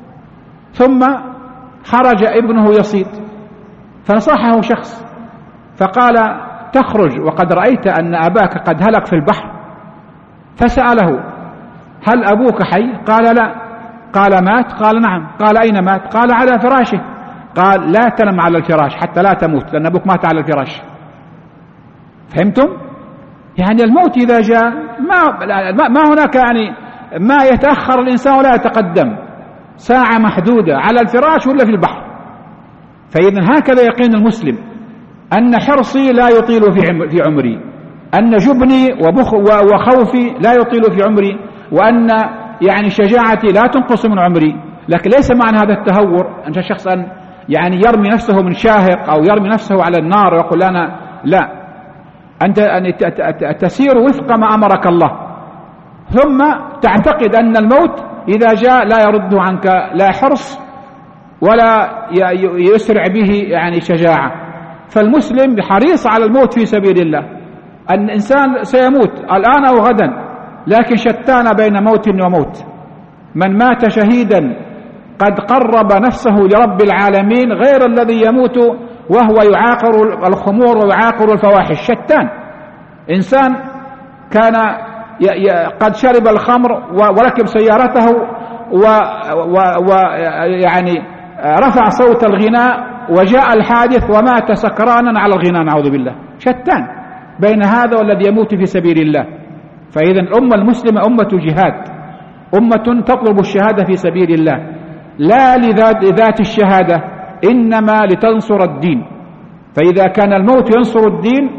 ثم خرج ابنه يصيد، فنصحه شخص فقال تخرج وقد رأيت أن أباك قد هلك في البحر، فسأله هل أبوك حي؟ قال لا. قال مات؟ قال نعم. قال أين مات؟ قال على فراشه. قال لا تنم على الفراش حتى لا تموت، لأن أبوك مات على الفراش. فهمتم؟ يعني الموت إذا جاء ما هناك يعني ما يتأخر الإنسان ولا يتقدم، ساعة محدودة على الفراش ولا في البحر. فإذا هكذا يقين المسلم، أن حرصي لا يطيل في عمري، أن جبني وخوفي لا يطيل في عمري، وأن يعني شجاعتي لا تنقص من عمري. لكن ليس معنى هذا التهور أن الشخص يعني يرمي نفسه من شاهق أو يرمي نفسه على النار ويقول أنا لا، أنت تسير وفق ما أمرك الله، ثم تعتقد أن الموت إذا جاء لا يرده عنك لا حرص ولا يسرع به يعني شجاعة. فالمسلم حريص على الموت في سبيل الله. الإنسان سيموت الآن أو غدا، لكن شتان بين موت وموت. من مات شهيدا قد قرب نفسه لرب العالمين غير الذي يموت وهو يعاقر الخمور ويعاقر الفواحش. شتان. إنسان كان قد شرب الخمر وركب سيارته ويعني رفع صوت الغناء وجاء الحادث ومات سكرانا على الغناء، نعوذ بالله. شتان بين هذا والذي يموت في سبيل الله. فإذا الأمة المسلمة أمة جهاد، أمة تطلب الشهادة في سبيل الله، لا لذات الشهادة، إنما لتنصر الدين. فإذا كان الموت ينصر الدين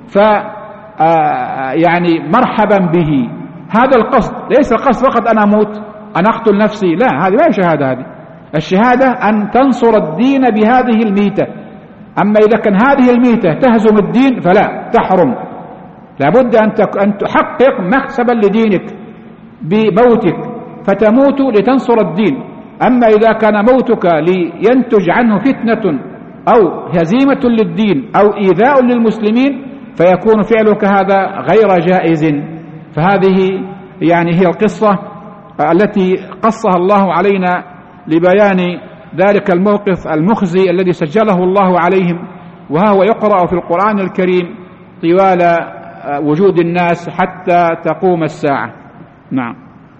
يعني مرحبا به. هذا القصد، ليس القصد فقط أنا أموت أنا أقتل نفسي، لا، هذه ما شهادة. هذه الشهادة أن تنصر الدين بهذه الميتة. أما إذا كان هذه الميتة تهزم الدين فلا، تحرم. لابد أن تحقق مكسبا لدينك بموتك فتموت لتنصر الدين. أما إذا كان موتك لينتج عنه فتنة أو هزيمة للدين أو إيذاء للمسلمين فيكون فعلك هذا غير جائز. فهذه يعني هي القصة التي قصها الله علينا لبيان ذلك الموقف المخزي الذي سجله الله عليهم، وهو يقرأ في القرآن الكريم طوال وجود الناس حتى تقوم الساعة. نعم.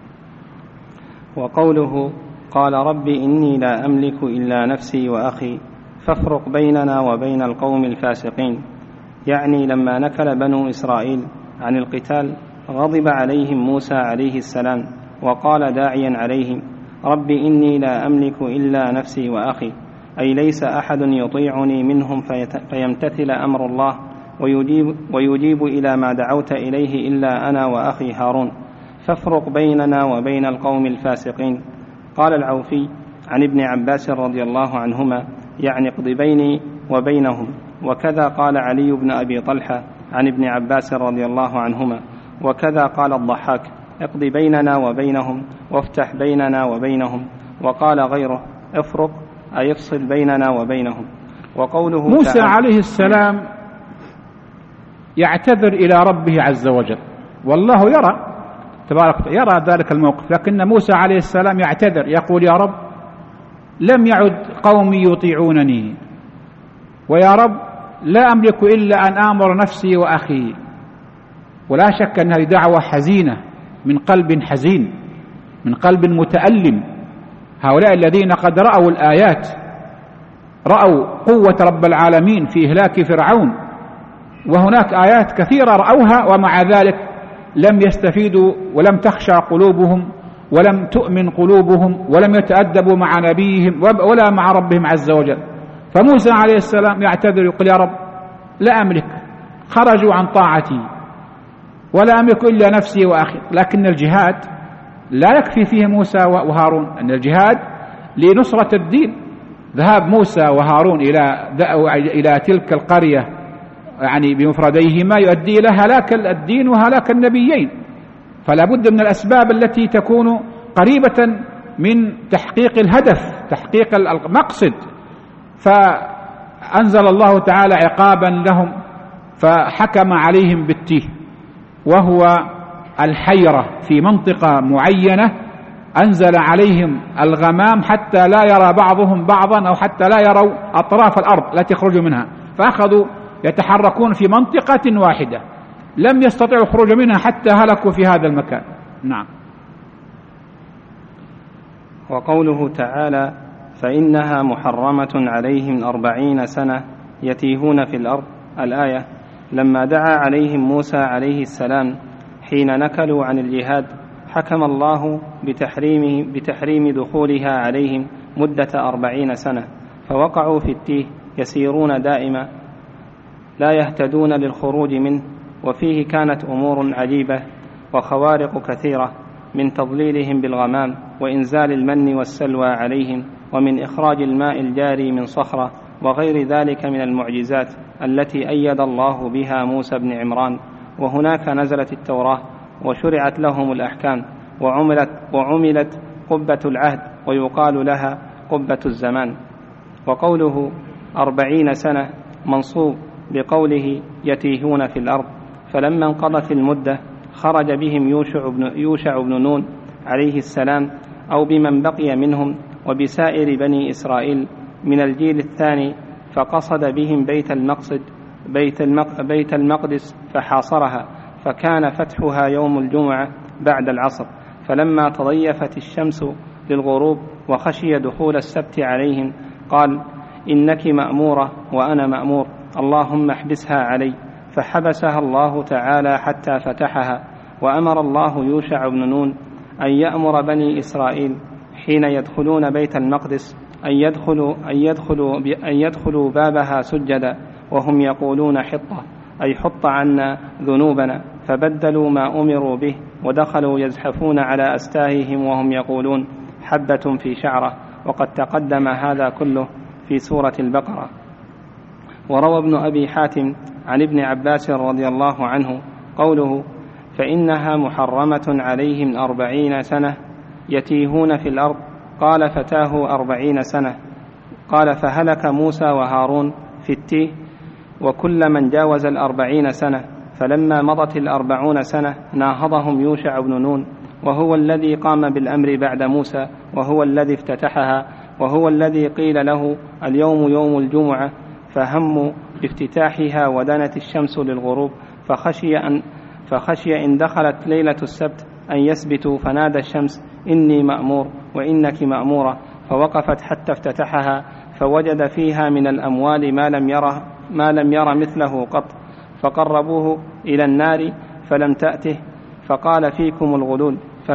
وقوله قال رب إني لا أملك إلا نفسي وأخي فافرق بيننا وبين القوم الفاسقين، يعني لما نكل بنو إسرائيل عن القتال غضب عليهم موسى عليه السلام وقال داعيا عليهم رب إني لا أملك إلا نفسي وأخي، أي ليس أحد يطيعني منهم فيمتثل أمر الله ويجيب إلى ما دعوت إليه إلا أنا وأخي هارون، فافرق بيننا وبين القوم الفاسقين. قال العوفي عن ابن عباس رضي الله عنهما يعني اقض بيني وبينهم. وكذا قال علي بن أبي طلحة عن ابن عباس رضي الله عنهما. وكذا قال الضحاك اقض بيننا وبينهم وافتح بيننا وبينهم. وقال غيره افرق أي افصل بيننا وبينهم. وقوله موسى عليه السلام يعتذر إلى ربه عز وجل، والله يرى تبارك يرى ذلك الموقف، لكن موسى عليه السلام يعتذر يقول: يا رب لم يعد قومي يطيعونني، ويا رب لا أملك إلا أن آمر نفسي وأخي. ولا شك أن هذه دعوة حزينة من قلب حزين، من قلب متألم. هؤلاء الذين قد رأوا الآيات، رأوا قوة رب العالمين في إهلاك فرعون، وهناك آيات كثيرة رأوها، ومع ذلك لم يستفيدوا ولم تخشع قلوبهم ولم تؤمن قلوبهم ولم يتأدبوا مع نبيهم ولا مع ربهم عز وجل. فموسى عليه السلام يعتذر يقول: يا رب لا أملك، خرجوا عن طاعتي ولا أملك إلا نفسي وأخي. لكن الجهاد لا يكفي فيه موسى وهارون، أن الجهاد لنصرة الدين. ذهاب موسى وهارون إلى تلك القرية يعني بمفرديهما يؤدي إلى هلاك الدين وهلاك النبيين، فلا بد من الأسباب التي تكون قريبة من تحقيق الهدف، تحقيق المقصد. فأنزل الله تعالى عقابا لهم فحكم عليهم بالتيه، وهو الحيرة في منطقة معينة، أنزل عليهم الغمام حتى لا يرى بعضهم بعضا، أو حتى لا يروا أطراف الأرض التي يخرجوا منها، فأخذوا يتحركون في منطقة واحدة، لم يستطيعوا الخروج منها حتى هلكوا في هذا المكان. نعم. وقوله تعالى: فإنها محرمة عليهم 40 سنة يتيهون في الأرض، الآية، لما دعا عليهم موسى عليه السلام حين نكلوا عن الجهاد، حكم الله بتحريم دخولها عليهم مدة 40 سنة، فوقعوا في التيه يسيرون دائما لا يهتدون للخروج منه. وفيه كانت أمور عجيبة وخوارق كثيرة، من تضليلهم بالغمام وإنزال المن والسلوى عليهم، ومن إخراج الماء الجاري من صخرة، وغير ذلك من المعجزات التي أيد الله بها موسى بن عمران. وهناك نزلت التوراة وشرعت لهم الأحكام، وعملت قبة العهد، ويقال لها قبة الزمان. وقوله 40 سنة منصوب بقوله يتيهون في الأرض، فلما انقضت المدة خرج بهم يوشع بن نون عليه السلام، أو بمن بقي منهم وبسائر بني إسرائيل من الجيل الثاني، فقصد بهم بيت المقدس فحاصرها، فكان فتحها يوم الجمعة بعد العصر. فلما تضيفت الشمس للغروب وخشي دخول السبت عليهم، قال: إنك مأمورة وأنا مأمور، اللهم احبسها علي. فحبسها الله تعالى حتى فتحها. وأمر الله يوشع بن نون أن يأمر بني إسرائيل حين يدخلون بيت المقدس أن يدخلوا بابها سجدا، وهم يقولون حطة، أي حط عنا ذنوبنا، فبدلوا ما أمروا به ودخلوا يزحفون على أستاههم وهم يقولون حبة في شعرة. وقد تقدم هذا كله في سورة البقرة. وروى ابن أبي حاتم عن ابن عباس رضي الله عنه قوله: فإنها محرمة عليهم 40 سنة يتيهون في الأرض، قال: فتاه 40 سنة. قال: فهلك موسى وهارون في التيه وكل من جاوز 40 سنة. فلما مضت 40 سنة ناهضهم يوشع بن نون، وهو الذي قام بالأمر بعد موسى، وهو الذي افتتحها، وهو الذي قيل له اليوم يوم الجمعة، فهموا بافتتاحها ودنت الشمس للغروب، فخشي إن دخلت ليلة السبت أن يسبتوا، فنادى الشمس: إني مأمور وإنك مأمورة. فوقفت حتى افتتحها، فوجد فيها من الأموال ما لم ير مثله قط، فقربوه إلى النار فلم تأته، فقال: فيكم الغلول.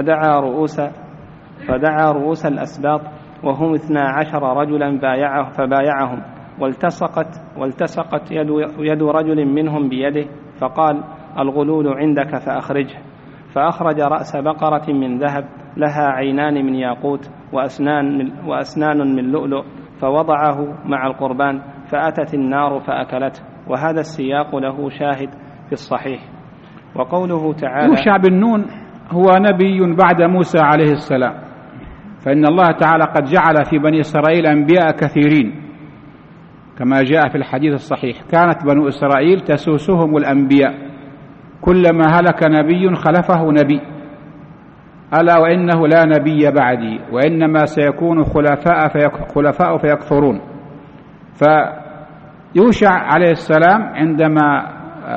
فدعا رؤوس الأسباط، وهم 12 رجلا فبايعهم، والتصقت يد رجل منهم بيده، فقال: الغلول عندك فأخرجه. فأخرج رأس بقرة من ذهب لها عينان من ياقوت وأسنان من لؤلؤ، فوضعه مع القربان، فأتت النار فأكلته. وهذا السياق له شاهد في الصحيح. وقوله تعالى: يوشع بن نون هو نبي بعد موسى عليه السلام، فإن الله تعالى قد جعل في بني إسرائيل أنبياء كثيرين، كما جاء في الحديث الصحيح: كانت بنو إسرائيل تسوسهم الأنبياء، كلما هلك نبي خلفه نبي، ألا وإنه لا نبي بعدي وإنما سيكون خلفاء فيكثرون. فيوشع عليه السلام عندما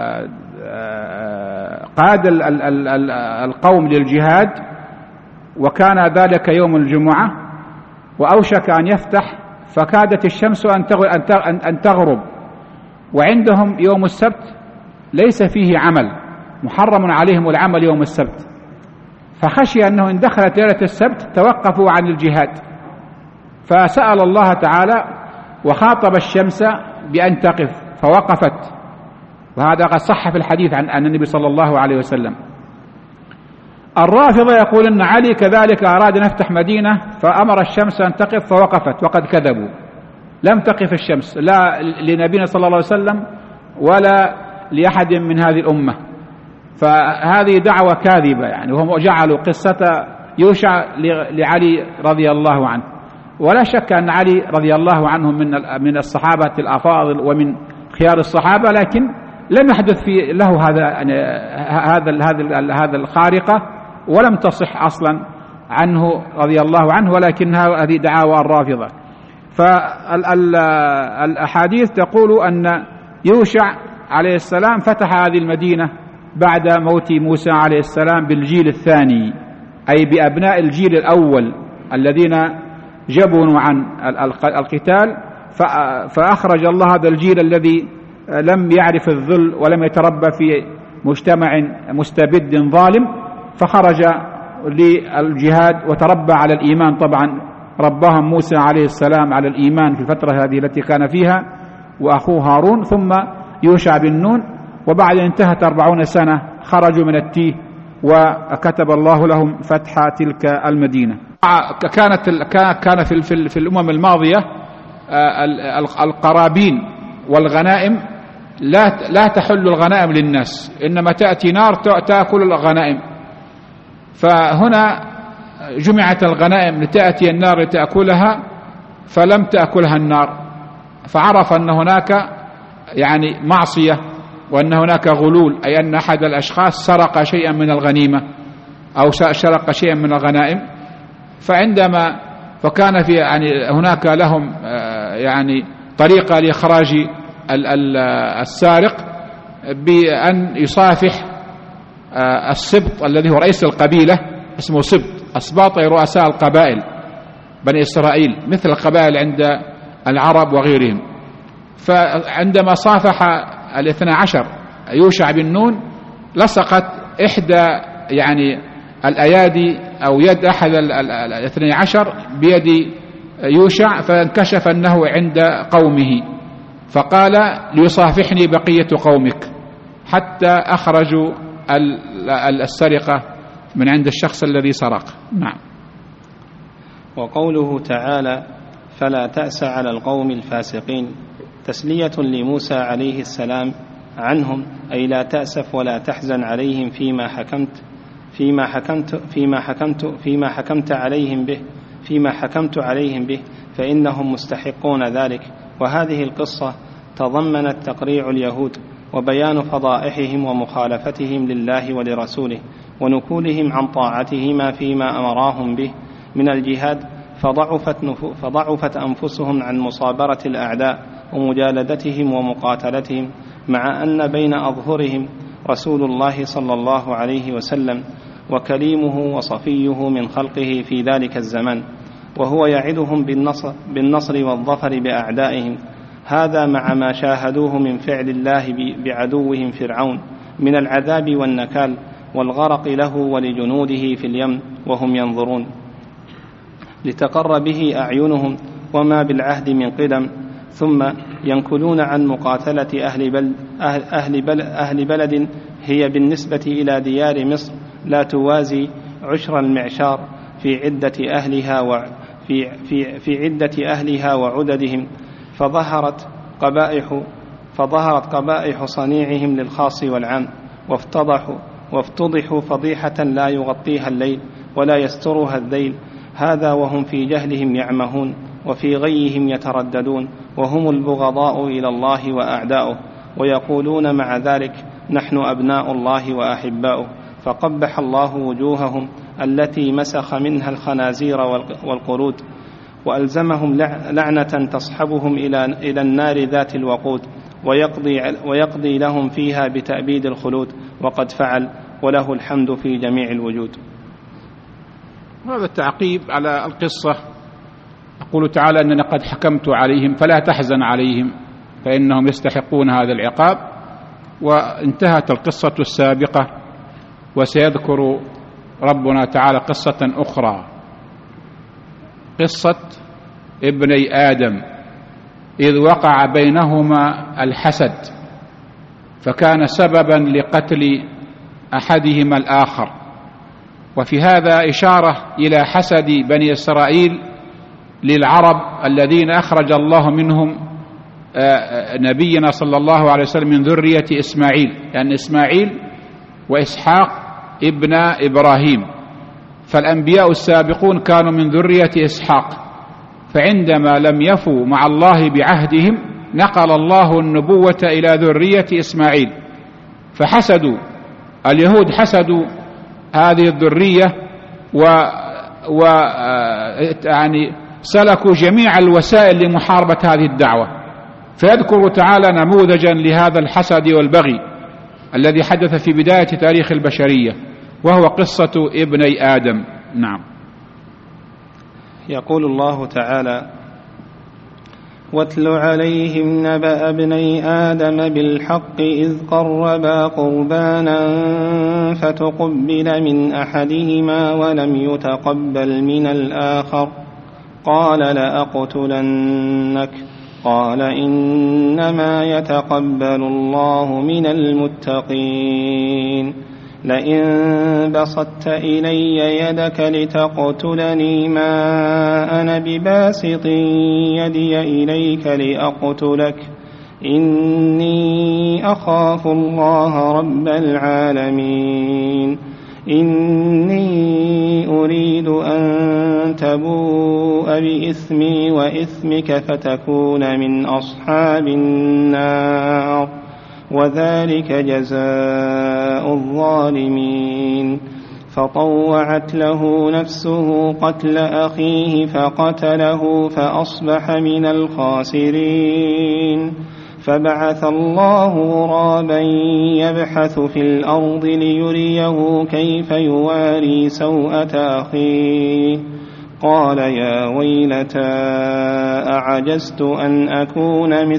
قاد القوم للجهاد، وكان ذلك يوم الجمعة وأوشك أن يفتح، فكادت الشمس أن تغرب، وعندهم يوم السبت ليس فيه عمل، محرم عليهم العمل يوم السبت، فخشي أنه إن دخلت ليلة السبت توقفوا عن الجهاد، فسأل الله تعالى وخاطب الشمس بأن تقف فوقفت، وهذا قد صح في الحديث عن النبي صلى الله عليه وسلم. الرافضة يقول أن علي كذلك أراد أن يفتح مدينة فأمر الشمس أن تقف فوقفت، وقد كذبوا، لم تقف الشمس لا لنبينا صلى الله عليه وسلم ولا لأحد من هذه الأمة، فهذه دعوة كاذبة يعني، وهم جعلوا قصة يوشع لعلي رضي الله عنه. ولا شك أن علي رضي الله عنه من الصحابة الأفاضل ومن خيار الصحابة، لكن لم يحدث في له هذا الخارقة، ولم تصح أصلا عنه رضي الله عنه، ولكنها هذه دعاوى الرافضة. فالأحاديث تقول أن يوشع عليه السلام فتح هذه المدينة بعد موت موسى عليه السلام بالجيل الثاني، أي بأبناء الجيل الأول الذين جبنوا عن القتال، فأخرج الله هذا الجيل الذي لم يعرف الذل ولم يتربى في مجتمع مستبد ظالم، فخرج للجهاد وتربى على الإيمان. طبعا رباهم موسى عليه السلام على الإيمان في الفترة هذه التي كان فيها، وأخوه هارون، ثم يوشع بن نون، وبعد انتهت 40 سنة خرجوا من التيه وكتب الله لهم فتح تلك المدينة. كان في الأمم الماضية القرابين والغنائم لا تحل الغنائم للناس، إنما تأتي نار تأكل الغنائم، فهنا جمعت الغنائم لتأتي النار لتأكلها، فلم تأكلها النار، فعرف أن هناك يعني معصية وأن هناك غلول، أي أن أحد الأشخاص سرق شيئا من الغنيمة أو سرق شيئا من الغنائم، فكان في يعني هناك لهم يعني طريقة لإخراج السارق بأن يصافح السبط الذي هو رئيس القبيلة، اسمه سبط، أسباط رؤساء القبائل بني إسرائيل مثل القبائل عند العرب وغيرهم. فعندما صافح 12 يوشع بن نون لصقت إحدى يعني الأيادي أو يد أحد 12 بيد يوشع، فانكشف أنه عند قومه، فقال ليصافحني بقية قومك، حتى أخرجوا السرقة من عند الشخص الذي سرق. نعم. وقوله تعالى: فلا تأس على القوم الفاسقين، تسلية لموسى عليه السلام عنهم، أي لا تأسف ولا تحزن عليهم فيما حكمت عليهم به فإنهم مستحقون ذلك. وهذه القصة تضمنت تقريع اليهود وبيان فضائحهم ومخالفتهم لله ولرسوله ونكولهم عن طاعتهما فيما أمراهم به من الجهاد، فضعفت أنفسهم عن مصابرة الأعداء ومجالدتهم ومقاتلتهم، مع أن بين أظهرهم رسول الله صلى الله عليه وسلم وكليمه وصفيه من خلقه في ذلك الزمان، وهو يعدهم بالنصر والظفر بأعدائهم. هذا مع ما شاهدوه من فعل الله بعدوهم فرعون من العذاب والنكال والغرق له ولجنوده في اليم وهم ينظرون، لتقر به أعينهم وما بالعهد من قدم، ثم ينكلون عن مقاتلة أهل بلد هي بالنسبة إلى ديار مصر لا توازي عشر المعشار في عدة أهلها وعددهم، فظهرت قبائح صنيعهم للخاص والعام، وافتضحوا فضيحة لا يغطيها الليل ولا يسترها الذيل. هذا وهم في جهلهم يعمهون وفي غيهم يترددون وهم البغضاء إلى الله وأعداؤه، ويقولون مع ذلك نحن أبناء الله وأحباؤه، فقبح الله وجوههم التي مسخ منها الخنازير والقرود، وألزمهم لعنة تصحبهم إلى النار ذات الوقود، ويقضي لهم فيها بتأبيد الخلود، وقد فعل، وله الحمد في جميع الوجود. هذا التعقيب على القصة. يقول تعالى أننا قد حكمت عليهم فلا تحزن عليهم فإنهم يستحقون هذا العقاب. وانتهت القصة السابقة، وسيذكر ربنا تعالى قصة أخرى، قصة ابني آدم إذ وقع بينهما الحسد، فكان سببا لقتل أحدهما الآخر. وفي هذا إشارة إلى حسد بني إسرائيل للعرب الذين أخرج الله منهم نبينا صلى الله عليه وسلم من ذرية إسماعيل، لأن إسماعيل وإسحاق ابن إبراهيم، فالأنبياء السابقون كانوا من ذرية إسحاق، فعندما لم يفوا مع الله بعهدهم نقل الله النبوة إلى ذرية إسماعيل، فحسدوا اليهود، حسدوا هذه الذرية يعني سلكوا جميع الوسائل لمحاربة هذه الدعوة. فيذكر تعالى نموذجا لهذا الحسد والبغي الذي حدث في بداية تاريخ البشرية، وهو قصة ابني آدم. نعم. يقول الله تعالى: واتل عليهم نبأ ابني آدم بالحق إذ قربا قربانا فتقبل من أحدهما ولم يتقبل من الآخر قال لأقتلنك قال إنما يتقبل الله من المتقين لئن بسطت إلي يدك لتقتلني ما أنا بباسط يدي إليك لأقتلك إني أخاف الله رب العالمين إني أريد أن تبوء بإثمي وإثمك فتكون من أصحاب النار وذلك جزاء الظالمين. فطوعت له نفسه قتل أخيه فقتله فأصبح من الخاسرين. فبعث الله غرابا يبحث في الأرض ليريه كيف يواري سوءة أخيه قال يا ويلتى أعجزت أن أكون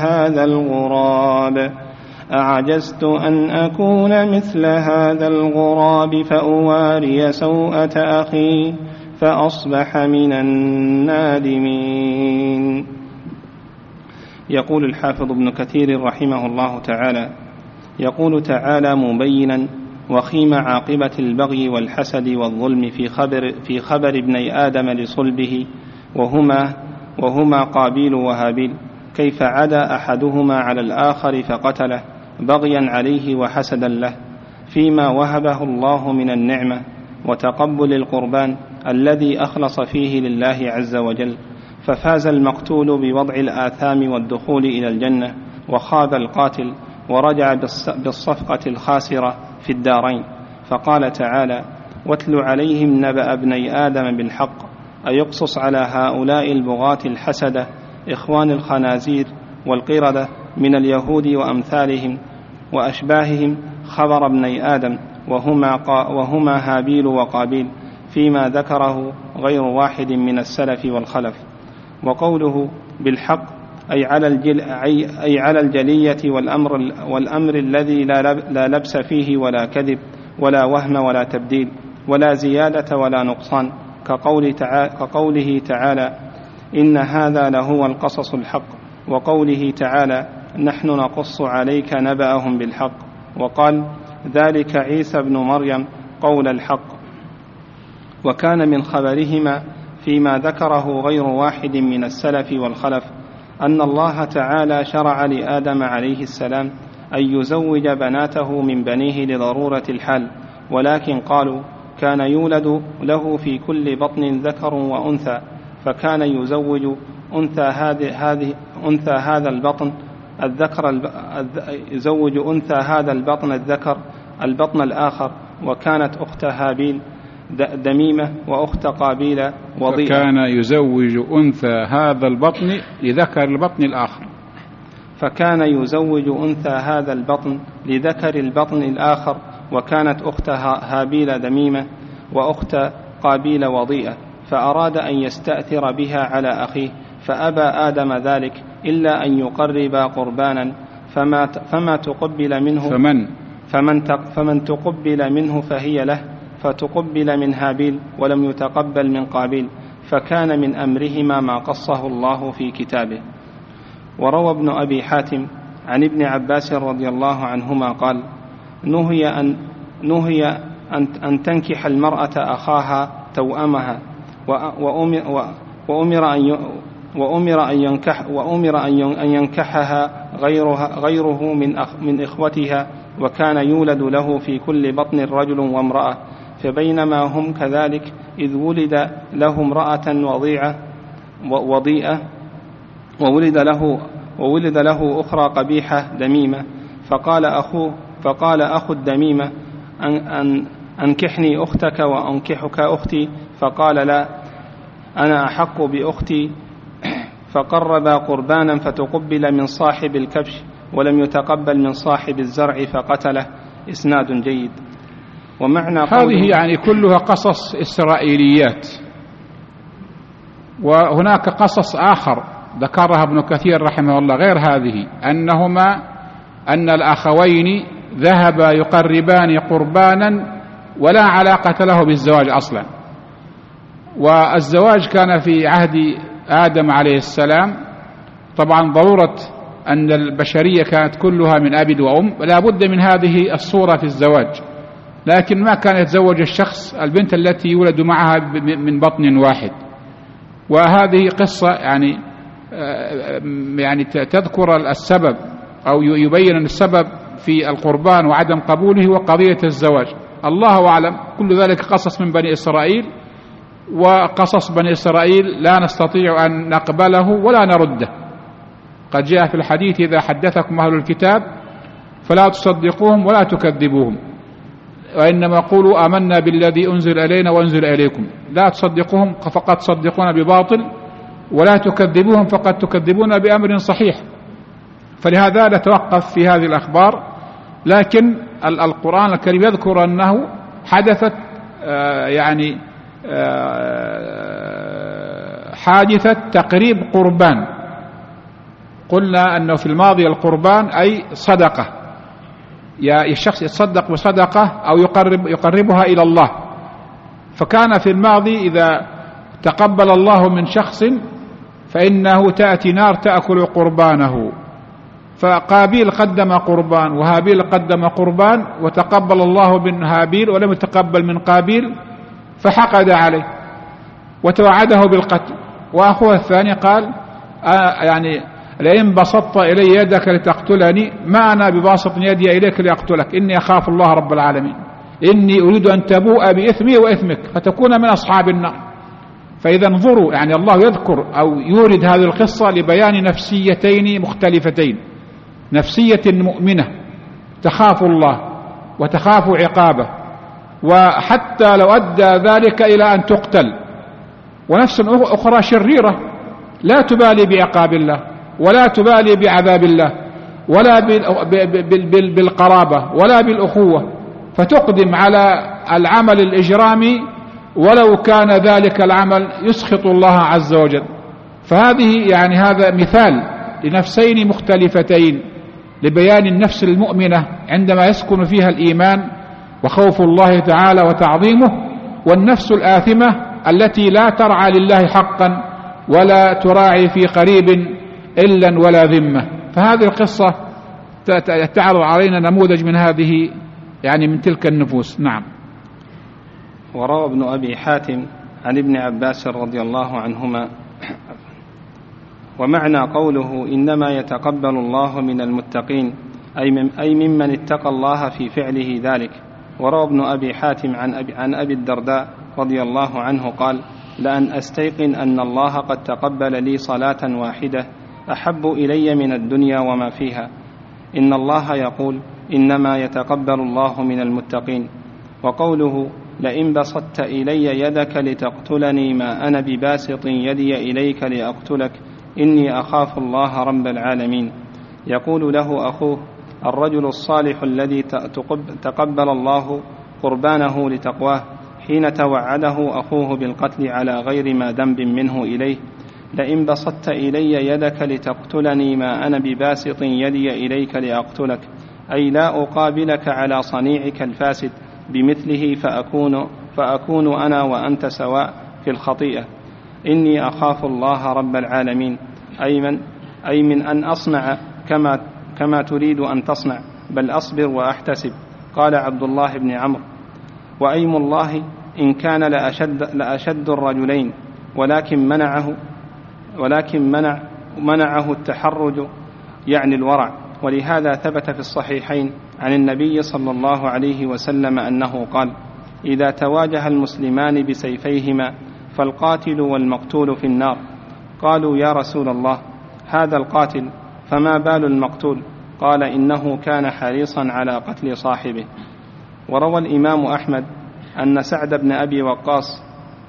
مثل هذا الغراب فأواري سوءة أخي فأصبح من النادمين. يقول الحافظ ابن كثير رحمه الله تعالى: يقول تعالى مبينا وخيم عاقبة البغي والحسد والظلم في خبر ابني آدم لصلبه وهما قابيل وهابيل، كيف عدا أحدهما على الآخر فقتله بغيا عليه وحسدا له، فيما وهبه الله من النعمة وتقبل القربان الذي أخلص فيه لله عز وجل، ففاز المقتول بوضع الآثام والدخول إلى الجنة، وخاب القاتل ورجع بالصفقة الخاسرة في الدارين. فقال تعالى: واتل عليهم نبأ ابني آدم بالحق، أيقصص على هؤلاء البغاة الحسدة إخوان الخنازير والقردة من اليهود وأمثالهم وأشباههم خبر ابني آدم وهما هابيل وقابيل، فيما ذكره غير واحد من السلف والخلف. وقوله بالحق أي على الجلية والأمر الذي لا لبس فيه ولا كذب ولا وهم ولا تبديل ولا زيادة ولا نقصان، كقوله تعالى: إن هذا لهو القصص الحق، وقوله تعالى: نحن نقص عليك نبأهم بالحق، وقال: ذلك عيسى بن مريم قول الحق. وكان من خبرهما فيما ذكره غير واحد من السلف والخلف أن الله تعالى شرع لآدم عليه السلام أن يزوج بناته من بنيه لضرورة الحال، ولكن قالوا كان يولد له في كل بطن ذكر وأنثى، فكان أنثى هذا البطن الذكر يزوج أنثى هذا البطن الذكر البطن الآخر، وكانت أخت هابيل دميمة وأخت قابيل وضيئة. فكان يزوج أنثى هذا البطن لذكر البطن الآخر. فكان يزوج أنثى هذا البطن لذكر البطن الآخر، وكانت أخت هابيل دميمة وأخت قابيل وضيئة، فأراد أن يستأثر بها على أخيه، فأبى آدم ذلك إلا أن يقرب قربانا، فما تقبل منه فمن تقبل منه فهي له، فتقبل من هابيل ولم يتقبل من قابيل، فكان من أمرهما ما قصه الله في كتابه. وروى ابن أبي حاتم عن ابن عباس رضي الله عنهما قال: نهي أن تنكح المرأة أخاها توأمها، وأمر أن ينكحها غيره من إخوتها، وكان يولد له في كل بطن رجل وامرأة. فبينما هم كذلك إذ ولد له امرأة وضيئة وولد له أخرى قبيحة دميمة، فقال أخو الدميمة: أنكحني أختك وأنكحك أختي، فقال: لا، أنا أحق بأختي. فقرب قربانا فتقبل من صاحب الكبش ولم يتقبل من صاحب الزرع فقتله. إسناد جيد. ومعنى هذه يعني كلها قصص إسرائيليات. وهناك قصص آخر ذكرها ابن كثير رحمه الله غير هذه، أن الأخوين ذهبا يقربان قربانا ولا علاقة له بالزواج أصلا، والزواج كان في عهد آدم عليه السلام. طبعا ضرورة أن البشرية كانت كلها من أب وأم، لا بد من هذه الصورة في الزواج، لكن ما كان يتزوج الشخص البنت التي يولد معها من بطن واحد. وهذه قصة يعني تذكر السبب أو يبين السبب في القربان وعدم قبوله وقضية الزواج. الله أعلم. كل ذلك قصص من بني إسرائيل، وقصص بني إسرائيل لا نستطيع أن نقبله ولا نرده. قد جاء في الحديث: إذا حدثكم أهل الكتاب فلا تصدقوهم ولا تكذبوهم، وإنما قولوا آمنا بالذي أنزل إلينا وأنزل إليكم. لا تصدقوهم فقد تصدقون بباطل، ولا تكذبوهم فقد تكذبون بأمر صحيح. فلهذا نتوقف في هذه الأخبار. لكن القرآن الكريم يذكر أنه حدثت حادثة تقريب قربان. قلنا أنه في الماضي القربان أي صدقة، يا الشخص يتصدق بصدقة أو يقربها إلى الله. فكان في الماضي إذا تقبل الله من شخص فإنه تأتي نار تأكل قربانه، فقابيل قدم قربان وهابيل قدم قربان، وتقبل الله من هابيل ولم يتقبل من قابيل، فحقد عليه وتوعده بالقتل. وأخوه الثاني قال: لئن بسطت إلي يدك لتقتلني ما أنا بباسط يدي إليك لأقتلك، إني أخاف الله رب العالمين، إني أريد أن تبوء بإثمي وإثمك فتكون من أصحاب النار. فإذا انظروا، الله يذكر أو يورد هذه القصة لبيان نفسيتين مختلفتين: نفسية مؤمنة تخاف الله وتخاف عقابه، وحتى لو أدى ذلك إلى أن تقتل، ونفس أخرى شريرة لا تبالي بعقاب الله ولا تبالي بعذاب الله ولا بالقرابة ولا بالأخوة، فتقدم على العمل الإجرامي ولو كان ذلك العمل يسخط الله عز وجل. فهذه هذا مثال لنفسين مختلفتين لبيان النفس المؤمنة عندما يسكن فيها الإيمان وخوف الله تعالى وتعظيمه، والنفس الآثمة التي لا ترعى لله حقا ولا تراعي في قريب إلا ولا ذمة. فهذه القصة تعرض علينا نموذج من هذه من تلك النفوس. نعم. وروى ابن أبي حاتم عن ابن عباس رضي الله عنهما: ومعنى قوله إنما يتقبل الله من المتقين أي ممن اتقى الله في فعله ذلك. وروى ابن أبي حاتم عن أبي الدرداء رضي الله عنه قال: لأن أستيقن أن الله قد تقبل لي صلاة واحدة أحب إلي من الدنيا وما فيها. إن الله يقول: إنما يتقبل الله من المتقين. وقوله: لئن بسطت إلي يدك لتقتلني ما أنا بباسط يدي إليك لأقتلك إني أخاف الله رب العالمين. يقول له أخوه: الرجل الصالح الذي تقبل الله قربانه لتقواه حين توعده أخوه بالقتل على غير ما ذنب منه إليه: لئن بسطت إلي يدك لتقتلني ما أنا بباسط يدي إليك لأقتلك، أي لا أقابلك على صنيعك الفاسد بمثله فأكون أنا وأنت سواء في الخطيئة. إني أخاف الله رب العالمين، أي من أن أصنع كما تريد أن تصنع، بل أصبر وأحتسب. قال عبد الله بن عمرو: وأيم الله إن كان لأشد الرجلين، ولكن منعه التحرج، يعني الورع. ولهذا ثبت في الصحيحين عن النبي صلى الله عليه وسلم أنه قال: إذا تواجه المسلمان بسيفيهما فالقاتل والمقتول في النار. قالوا: يا رسول الله، هذا القاتل، فما بال المقتول؟ قال: إنه كان حريصا على قتل صاحبه. وروى الإمام أحمد أن سعد بن أبي وقاص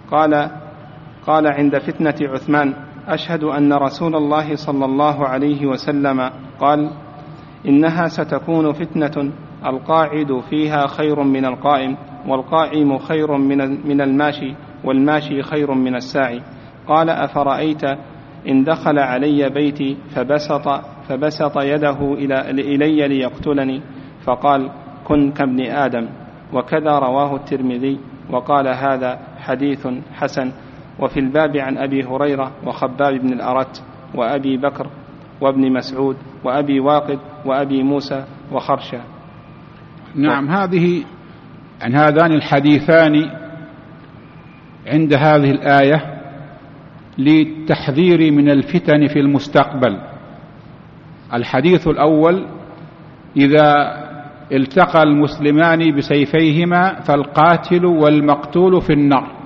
قال عند فتنة عثمان: أشهد أن رسول الله صلى الله عليه وسلم قال: إنها ستكون فتنة القاعد فيها خير من القائم، والقائم خير من الماشي، والماشي خير من الساعي. قال: أفرأيت إن دخل علي بيتي فبسط يده إلي ليقتلني؟ فقال: كن كابن آدم. وكذا رواه الترمذي وقال: هذا حديث حسن. وفي الباب عن أبي هريرة وخباب بن الأرت وأبي بكر وابن مسعود وأبي واقد وأبي موسى وخرشة. نعم، هذان الحديثان عند هذه الآية للتحذير من الفتن في المستقبل. الحديث الأول: إذا التقى المسلمان بسيفيهما فالقاتل والمقتول في النار.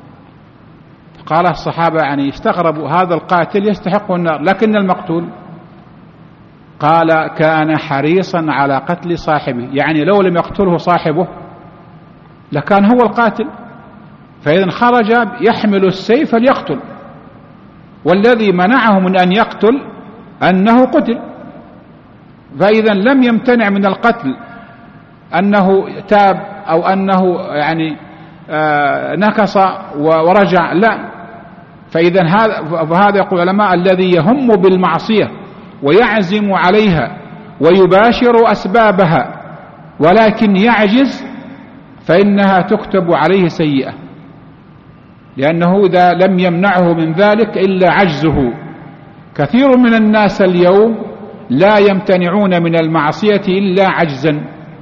قال الصحابة يعني استغربوا، هذا القاتل يستحق النار، لكن المقتول؟ قال: كان حريصا على قتل صاحبه، يعني لو لم يقتله صاحبه لكان هو القاتل، فإذا خرج يحمل السيف ليقتل، والذي منعه من أن يقتل أنه قتل. فإذا لم يمتنع من القتل أنه تاب أو أنه يعني نكص ورجع، لا. فإذا هذا يقول العلماء: الذي يهم بالمعصية ويعزم عليها ويباشر أسبابها ولكن يعجز فإنها تكتب عليه سيئة، لأنه إذا لم يمنعه من ذلك إلا عجزه. كثير من الناس اليوم لا يمتنعون من المعصية إلا عجزا،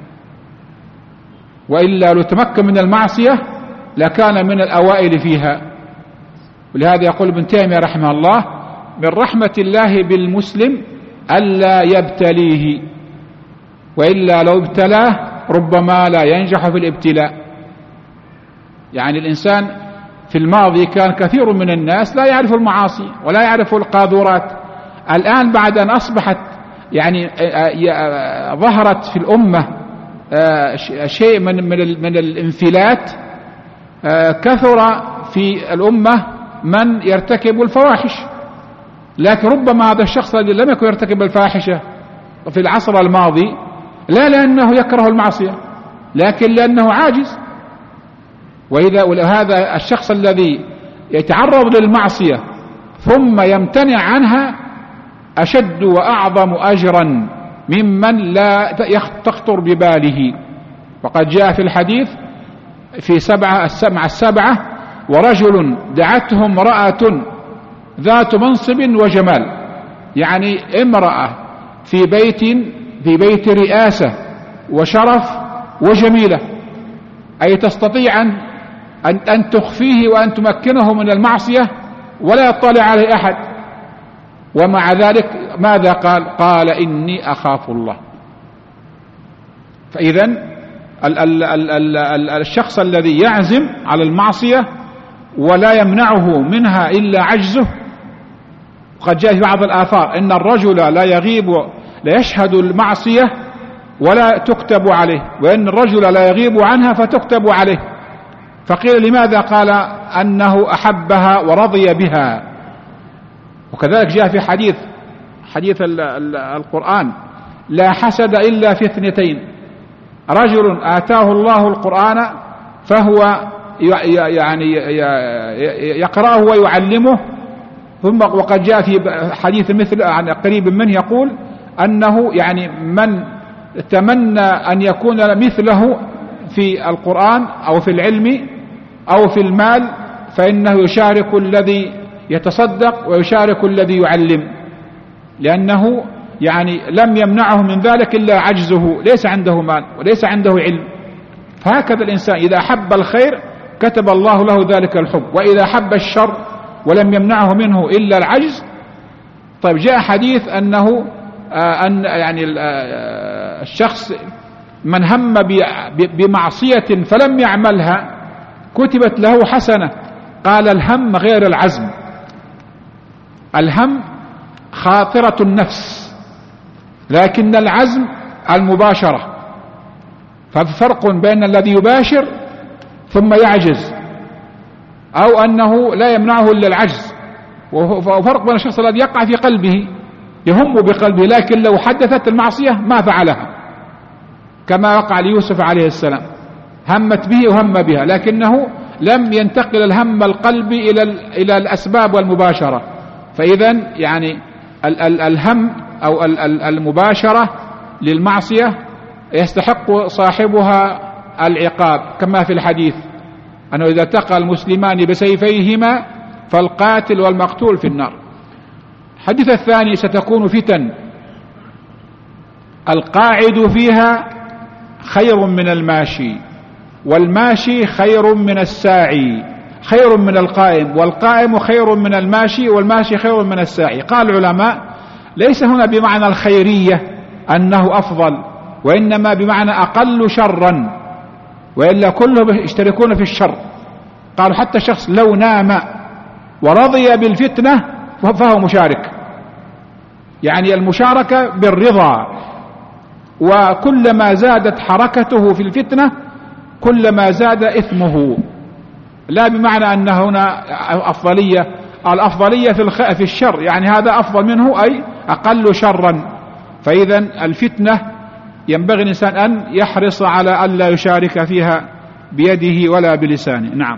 وإلا لو تمكن من المعصية لكان من الأوائل فيها. ولهذا يقول ابن تيمية رحمه الله: من رحمة الله بالمسلم ألا يبتليه، وإلا لو ابتلاه ربما لا ينجح في الابتلاء. يعني الإنسان في الماضي كان كثير من الناس لا يعرف المعاصي ولا يعرف القاذورات. الآن بعد أن أصبحت يعني ظهرت في الأمة شيء من الانفلات، كثر في الأمة من يرتكب الفواحش. لكن ربما هذا الشخص الذي لم يكن يرتكب الفاحشة في العصر الماضي لا لأنه يكره المعصية، لكن لأنه عاجز. وهذا الشخص الذي يتعرض للمعصية ثم يمتنع عنها أشد وأعظم أجرا ممن لا تخطر بباله. وقد جاء في الحديث في مع السبعة: ورجل دعته امرأة ذات منصب وجمال، يعني امرأة في بيت رئاسة وشرف وجميلة، أي تستطيع أن تخفيه وأن تمكنه من المعصية ولا يطلع عليه أحد، ومع ذلك ماذا قال؟ قال: إني أخاف الله. فإذا الشخص الذي يعزم على المعصية ولا يمنعه منها إلا عجزه وقد جاء في بعض الآثار إن الرجل لا يشهد المعصية ولا تكتب عليه، وإن الرجل لا يغيب عنها فتكتب عليه. فقيل لماذا؟ قال أنه أحبها ورضي بها. وكذلك جاء في حديث القرآن: لا حسد إلا في اثنتين، رجل آتاه الله القرآن فهو يعني يقرأه ويعلمه، ثم وقد جاء في حديث مثل عن قريب منه يقول أنه يعني من تمنى أن يكون مثله في القرآن أو في العلم أو في المال فإنه يشارك الذي يتصدق ويشارك الذي يعلم، لأنه يعني لم يمنعه من ذلك إلا عجزه، ليس عنده مال وليس عنده علم. فهكذا الإنسان إذا أحب الخير كتب الله له ذلك الحب، وإذا أحب الشر ولم يمنعه منه إلا العجز. طيب جاء حديث أنه يعني الشخص من هم بمعصية فلم يعملها كتبت له حسنة. قال الهم غير العزم، الهم خاطرة النفس، لكن العزم المباشرة. ففرق بين الذي يباشر ثم يعجز أو أنه لا يمنعه إلا العجز، وفرق بين الشخص الذي يقع في قلبه يهم بقلبه لكن لو حدثت المعصية ما فعلها، كما وقع ليوسف عليه السلام، همت به وهم بها لكنه لم ينتقل الهم القلب إلى الأسباب والمباشرة. فإذا يعني الهم أو المباشرة للمعصية يستحق صاحبها العقاب، كما في الحديث أنه إذا التقى المسلمان بسيفيهما فالقاتل والمقتول في النار. الحديث الثاني: ستكون فتن القاعد فيها خير من الماشي، والماشي خير من الساعي، خير من القائم، والقائم خير من الماشي، والماشي خير من الساعي. قال العلماء: ليس هنا بمعنى الخيرية أنه أفضل، وإنما بمعنى أقل شرا، وإلا كلهم يشتركون في الشر. قالوا حتى الشخص لو نام ورضي بالفتنة فهو مشارك، يعني المشاركة بالرضا، وكلما زادت حركته في الفتنة كلما زاد إثمه، لا بمعنى أن هنا أفضلية. الأفضلية في الشر، يعني هذا أفضل منه أي أقل شرا. فإذا الفتنة ينبغي الإنسان أن يحرص على ألا يشارك فيها بيده ولا بلسانه. نعم.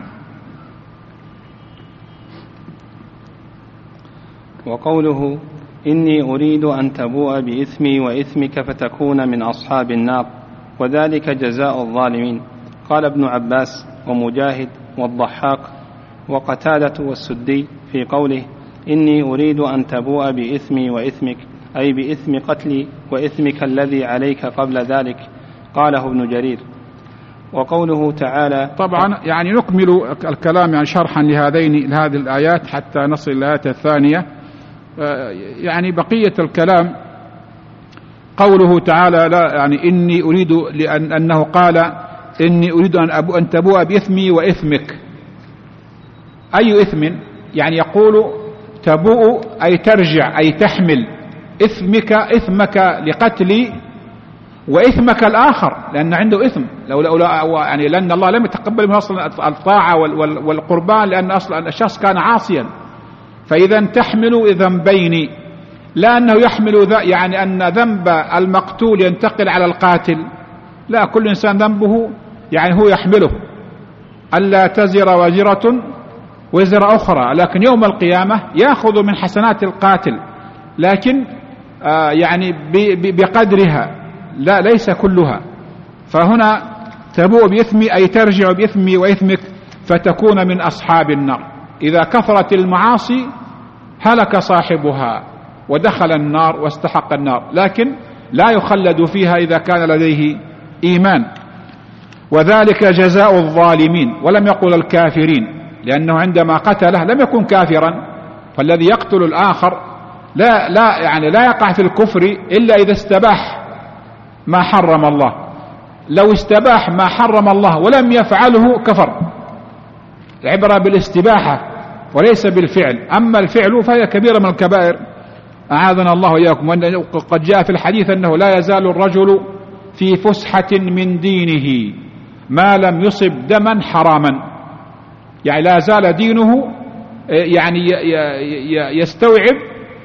وقوله: إني أريد أن تبوء بإثمي وإثمك فتكون من أصحاب النار، وذلك جزاء الظالمين. قال ابن عباس ومجاهد والضحاك وقتادة والسدي في قوله: إني أريد أن تبوء بإثمي وإثمك، أي بإثم قتلي وإثمك الذي عليك قبل ذلك. قاله ابن جرير. وقوله تعالى، طبعا يعني نكمل الكلام يعني شرحا لهذه الآيات حتى نصل إلى الآية الثانية. يعني بقية الكلام قوله تعالى: لا يعني إني أريد، لأنه قال: إني أريد أن تبوء بإثمي وإثمك. أي إثم؟ يعني يقول تبوء أي ترجع أي تحمل، إثمك لقتلي وإثمك الآخر لأن عنده إثم، يعني لأن الله لم يتقبل من أصل الطاعة والقربان، لأن أصلا الشخص كان عاصيا. فإذا تحمل ذنبين، لا أنه يحمل يعني أن ذنب المقتول ينتقل على القاتل، لا، كل إنسان ذنبه يعني هو يحمله، ألا تزر وازرة وزر أخرى، لكن يوم القيامة يأخذ من حسنات القاتل، لكن يعني بقدرها، لا ليس كلها. فهنا تبوء بإثمي أي ترجع بإثمي وإثمك فتكون من أصحاب النار. إذا كثرت المعاصي هلك صاحبها ودخل النار واستحق النار، لكن لا يخلد فيها إذا كان لديه إيمان. وذلك جزاء الظالمين، ولم يقل الكافرين، لأنه عندما قتله لم يكن كافرا، فالذي يقتل الآخر لا يقع في الكفر إلا إذا استباح ما حرم الله. لو استباح ما حرم الله ولم يفعله كفر. العبرة بالاستباحة، وليس بالفعل. أما الفعل فهي كبيرة من الكبائر، أعاذنا الله وإياكم. وقد جاء في الحديث أنه لا يزال الرجل في فسحة من دينه ما لم يصب دما حراما، يعني لا زال دينه يعني يستوعب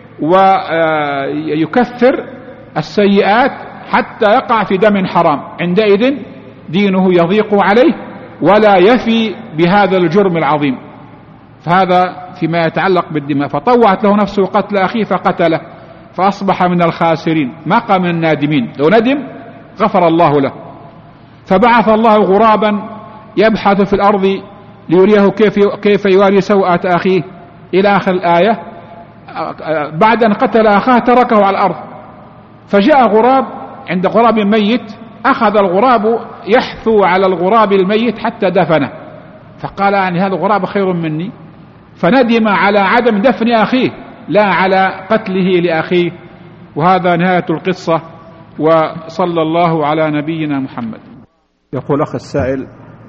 ويكثر السيئات حتى يقع في دم حرام، عندئذ دينه يضيق عليه ولا يفي بهذا الجرم العظيم. فهذا فيما يتعلق بالدماء. فطوعت له نفسه قتل أخيه فقتله فأصبح من الخاسرين، ما قام من النادمين. لو ندم غفر الله له. فبعث الله غرابا يبحث في الأرض ليريه كيف يواري سوءة أخيه إلى آخر الآية. بعد أن قتل أخاه تركه على الأرض، فجاء غراب عند غراب ميت، أخذ الغراب يحثو على الغراب الميت حتى دفنه، فقال يعني هذا الغراب خير مني، فندم على عدم دفن أخيه لا على قتله لأخيه. وهذا نهاية القصة، وصلى الله على نبينا محمد. يقول أخ السائل: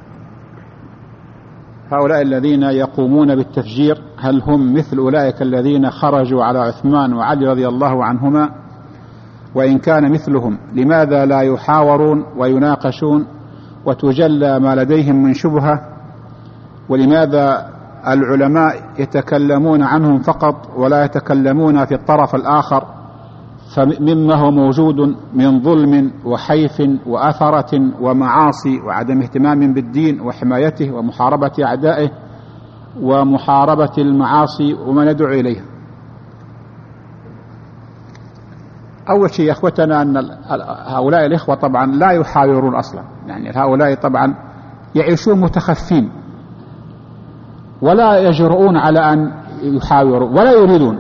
هؤلاء الذين يقومون بالتفجير هل هم مثل أولئك الذين خرجوا على عثمان وعلي رضي الله عنهما؟ وإن كان مثلهم لماذا لا يحاورون ويناقشون وتجلى ما لديهم من شبهة؟ ولماذا العلماء يتكلمون عنهم فقط ولا يتكلمون في الطرف الآخر فمما هو موجود من ظلم وحيف وأثرة ومعاصي وعدم اهتمام بالدين وحمايته ومحاربة أعدائه ومحاربة المعاصي وما ندعو إليه؟ أول شيء يا أخوتنا أن هؤلاء الإخوة طبعا لا يحاورون أصلا، يعني هؤلاء طبعا يعيشون متخفين ولا يجرؤون على أن يحاوروا ولا يريدون،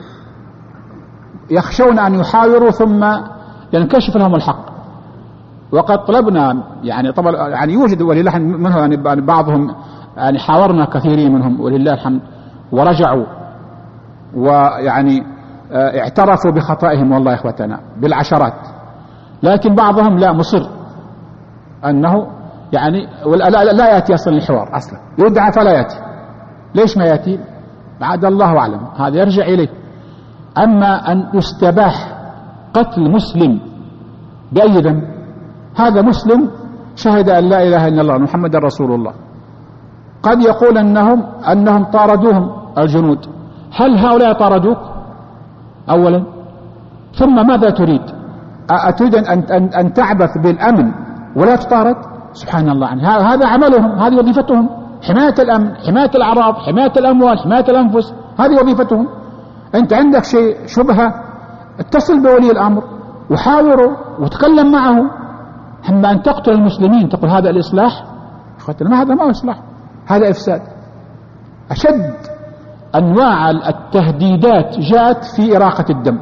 يخشون أن يحاوروا ثم ينكشف لهم الحق. وقد طلبنا يعني طبعا يعني يوجد ولله منه يعني بعضهم يعني حاورنا كثيرين منهم ولله الحمد ورجعوا ويعني اعترفوا بخطئهم والله إخوتنا بالعشرات، لكن بعضهم لا مصر أنه يعني لا يأتي أصلا الحوار أصلا، يدعى فلا يأتي. ليش ما يأتي؟ بعد الله أعلم، هذا يرجع إليه. أما أن يستباح قتل مسلم بأي ذنب، هذا مسلم شهد أن لا إله إلا الله محمد رسول الله، قد يقول أنهم طاردوهم الجنود. هل هؤلاء طاردوك أولا؟ ثم ماذا تريد؟ أتريد أن تعبث بالأمن ولا تطارد؟ سبحان الله، يعني هذا عملهم، هذه وظيفتهم، حماية الأمن، حماية الأعراض، حماية الأموال، حماية الأنفس، هذه وظيفتهم. أنت عندك شيء شبهة اتصل بولي الأمر وحاوره وتكلم معه. أما أن تقتل المسلمين تقول هذا الإصلاح، ما هذا ما هو إصلاح، هذا إفساد. أشد أنواع التهديدات جاءت في إراقة الدم،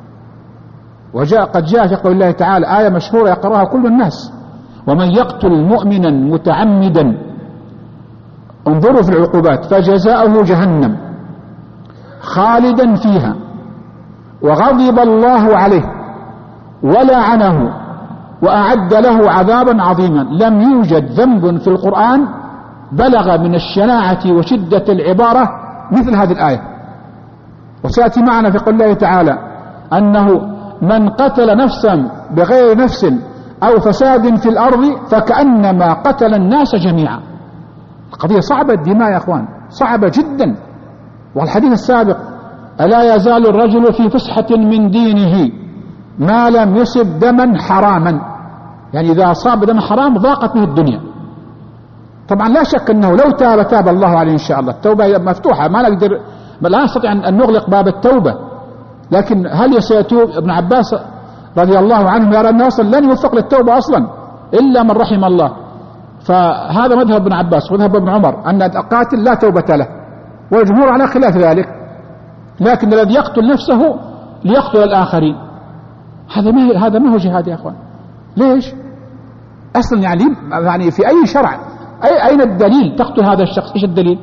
قد جاء في قول الله تعالى آية مشهورة يقرأها كل الناس: ومن يقتل مؤمنا متعمدا انظروا في العقوبات فجزاؤه جهنم خالدا فيها وغضب الله عليه ولعنه وأعد له عذابا عظيما. لم يوجد ذنب في القرآن بلغ من الشناعة وشدة العبارة مثل هذه الآية. وسيأتي معنا في قول الله تعالى أنه من قتل نفسا بغير نفس أو فساد في الأرض فكأنما قتل الناس جميعا. القضية صعبة، الدماء يا أخوان صعبة جدا. والحديث السابق: ألا يزال الرجل في فسحة من دينه ما لم يصب دما حراما، يعني إذا أصاب دم حرام ضاقت به الدنيا. طبعا لا شك أنه لو تاب الله عليه إن شاء الله، التوبة مفتوحة، ما نقدر لا نستطيع أن نغلق باب التوبة، لكن هل سيتوب؟ ابن عباس رضي الله عنه يرى أنه أصلا لن يوفق للتوبة أصلا إلا من رحم الله. فهذا مذهب ابن عباس ومذهب ابن عمر أن القاتل لا توبة له، والجمهور على خلاف ذلك. لكن الذي يقتل نفسه ليقتل الآخرين هذا ما هو جهاد يا أخوان. ليش؟ أصلا يعني في أي شرع أين الدليل تقتل هذا الشخص؟ إيش الدليل؟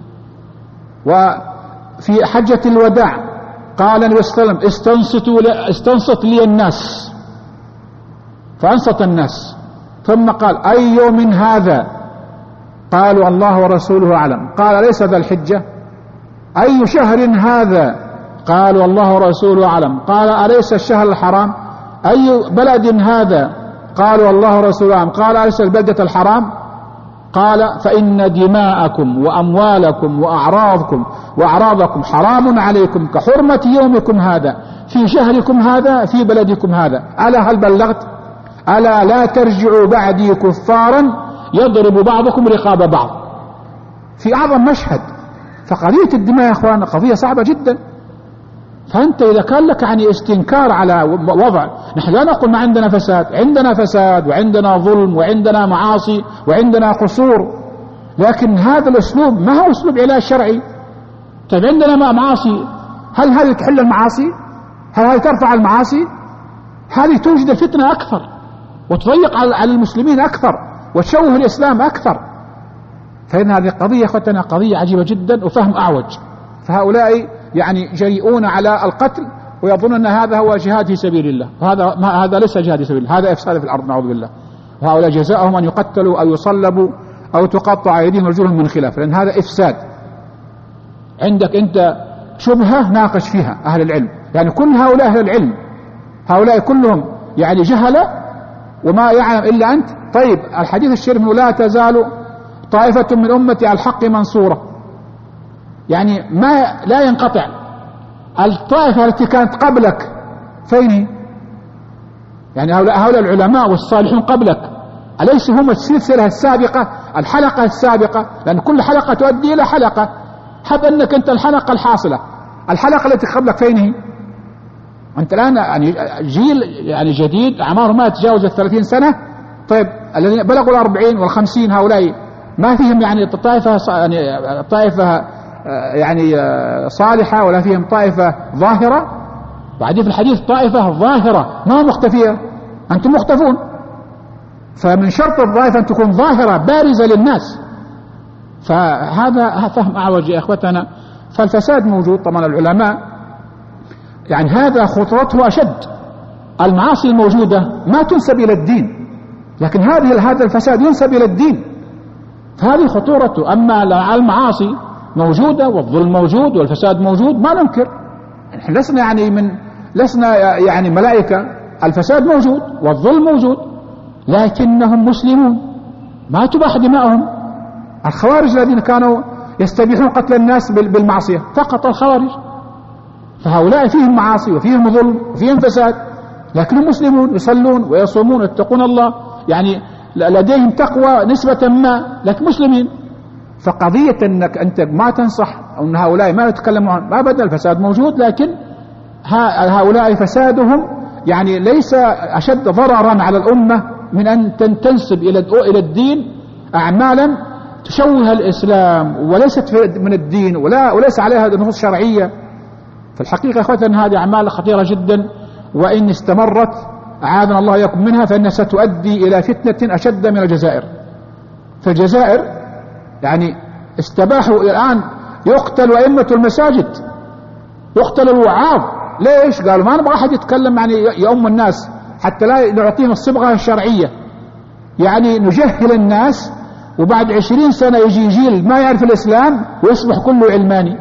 وفي حجة الوداع قال النبي صلى الله عليه وسلم استنصت لي الناس، فأنصت الناس، ثم قال أي يوم هذا؟ قالوا الله ورسوله أعلم. قال ليس ذا الحجة؟ أي شهر هذا؟ قال والله ورسوله أعلم. قال أليس الشهر الحرام؟ أي بلد هذا؟ قال والله ورسوله أعلم. قال أليس البلدة الحرام؟ قال فإن دماءكم وأموالكم وأعراضكم حرام عليكم كحرمة يومكم هذا في شهركم هذا في بلدكم هذا. ألا هل بلغت؟ ألا لا ترجعوا بعدي كفارا يضرب بعضكم رقاب بعض. في أعظم مشهد. فقضية الدماء يا أخوان قضية صعبة جدا. فأنت إذا كان لك يعني استنكار على وضع، نحن لا نقول ما عندنا فساد، عندنا فساد وعندنا ظلم وعندنا معاصي وعندنا قصور، لكن هذا الأسلوب ما هو أسلوب علاج شرعي. طيب عندنا معاصي، هل هذه تحل المعاصي؟ هل هذه ترفع المعاصي؟ هذه توجد الفتنة أكثر وتضيق على المسلمين أكثر وتشوه الإسلام أكثر. فإن هذه قضية أخوتنا قضية عجيبة جدا وفهم أعوج. فهؤلاء يعني جريئون على القتل ويظنون أن هذا هو جهاد في سبيل الله، هذا ليس جهاد في سبيل الله، هذا إفساد في الأرض نعوذ بالله. وهؤلاء جزاؤهم أن يقتلوا أو يصلبوا أو تقطع أيديهم وأرجلهم من خلاف، لأن هذا إفساد. عندك أنت شبهة ناقش فيها أهل العلم، يعني كل هؤلاء أهل العلم، هؤلاء كلهم يعني جهلة وما يعلم إلا أنت. طيب الحديث الشريف لا تزال طائفة من أمتي على الحق منصورة، يعني لا ينقطع. الطائفة التي كانت قبلك فين؟ يعني هؤلاء العلماء والصالحون قبلك أليس هم السلسلة السابقة، الحلقة السابقة؟ لأن كل حلقة تؤدي إلى حلقة. حب أنك أنت الحلقة الحاصلة، الحلقة التي قبلك فين هي؟ أنت الآن يعني جيل يعني جديد أعماره ما تجاوز 30 سنة. طيب الذين بلغوا 40 و50 هؤلاء ما فيهم يعني طائفة يعني صالحة ولا فيهم طائفة ظاهرة؟ وبعدين في الحديث طائفة ظاهرة ما مختفية، أنتم مختفون. فمن شرط الطائفة أن تكون ظاهرة بارزة للناس. فهذا فهم أعوج يا إخوتنا. فالفساد موجود طبعا. العلماء يعني هذا خطرته أشد. المعاصي الموجودة ما تنسب إلى الدين، لكن هذا الفساد ينسب إلى الدين، فهذه خطورته. أما المعاصي موجودة والظلم موجود والفساد موجود ما ننكر، نحن لسنا يعني ملائكة. الفساد موجود والظلم موجود، لكنهم مسلمون ما تباح دماؤهم. الخوارج الذين كانوا يستبيحون قتل الناس بالمعصية فقط الخوارج. فهؤلاء فيهم معاصي وفيهم ظلم وفيهم فساد، لكنهم مسلمون يصلون ويصومون ويتقون الله، يعني لديهم تقوى نسبة ما، لكن مسلمين. فقضية أنك أنت ما تنصح أو أن هؤلاء ما يتكلمون عن ما بدأ الفساد موجود، لكن هؤلاء فسادهم يعني ليس أشد ضررا على الأمة من أن تنسب إلى الدين أعمالا تشوه الإسلام وليست من الدين وليس عليها نصوص شرعية. في الحقيقة أخواتنا هذه أعمال خطيرة جدا، وإن استمرت أعاذنا الله إياكم منها فإنها ستؤدي إلى فتنة أشد من الجزائر. في الجزائر يعني استباحوا الآن يقتل أئمة المساجد، يقتل الوعاظ. ليش؟ قالوا ما نبغى أحد يتكلم يعني يؤم الناس حتى لا نعطيهم الصبغة الشرعية، يعني نجهل الناس، وبعد 20 سنة يجي جيل ما يعرف الإسلام ويصبح كله علماني.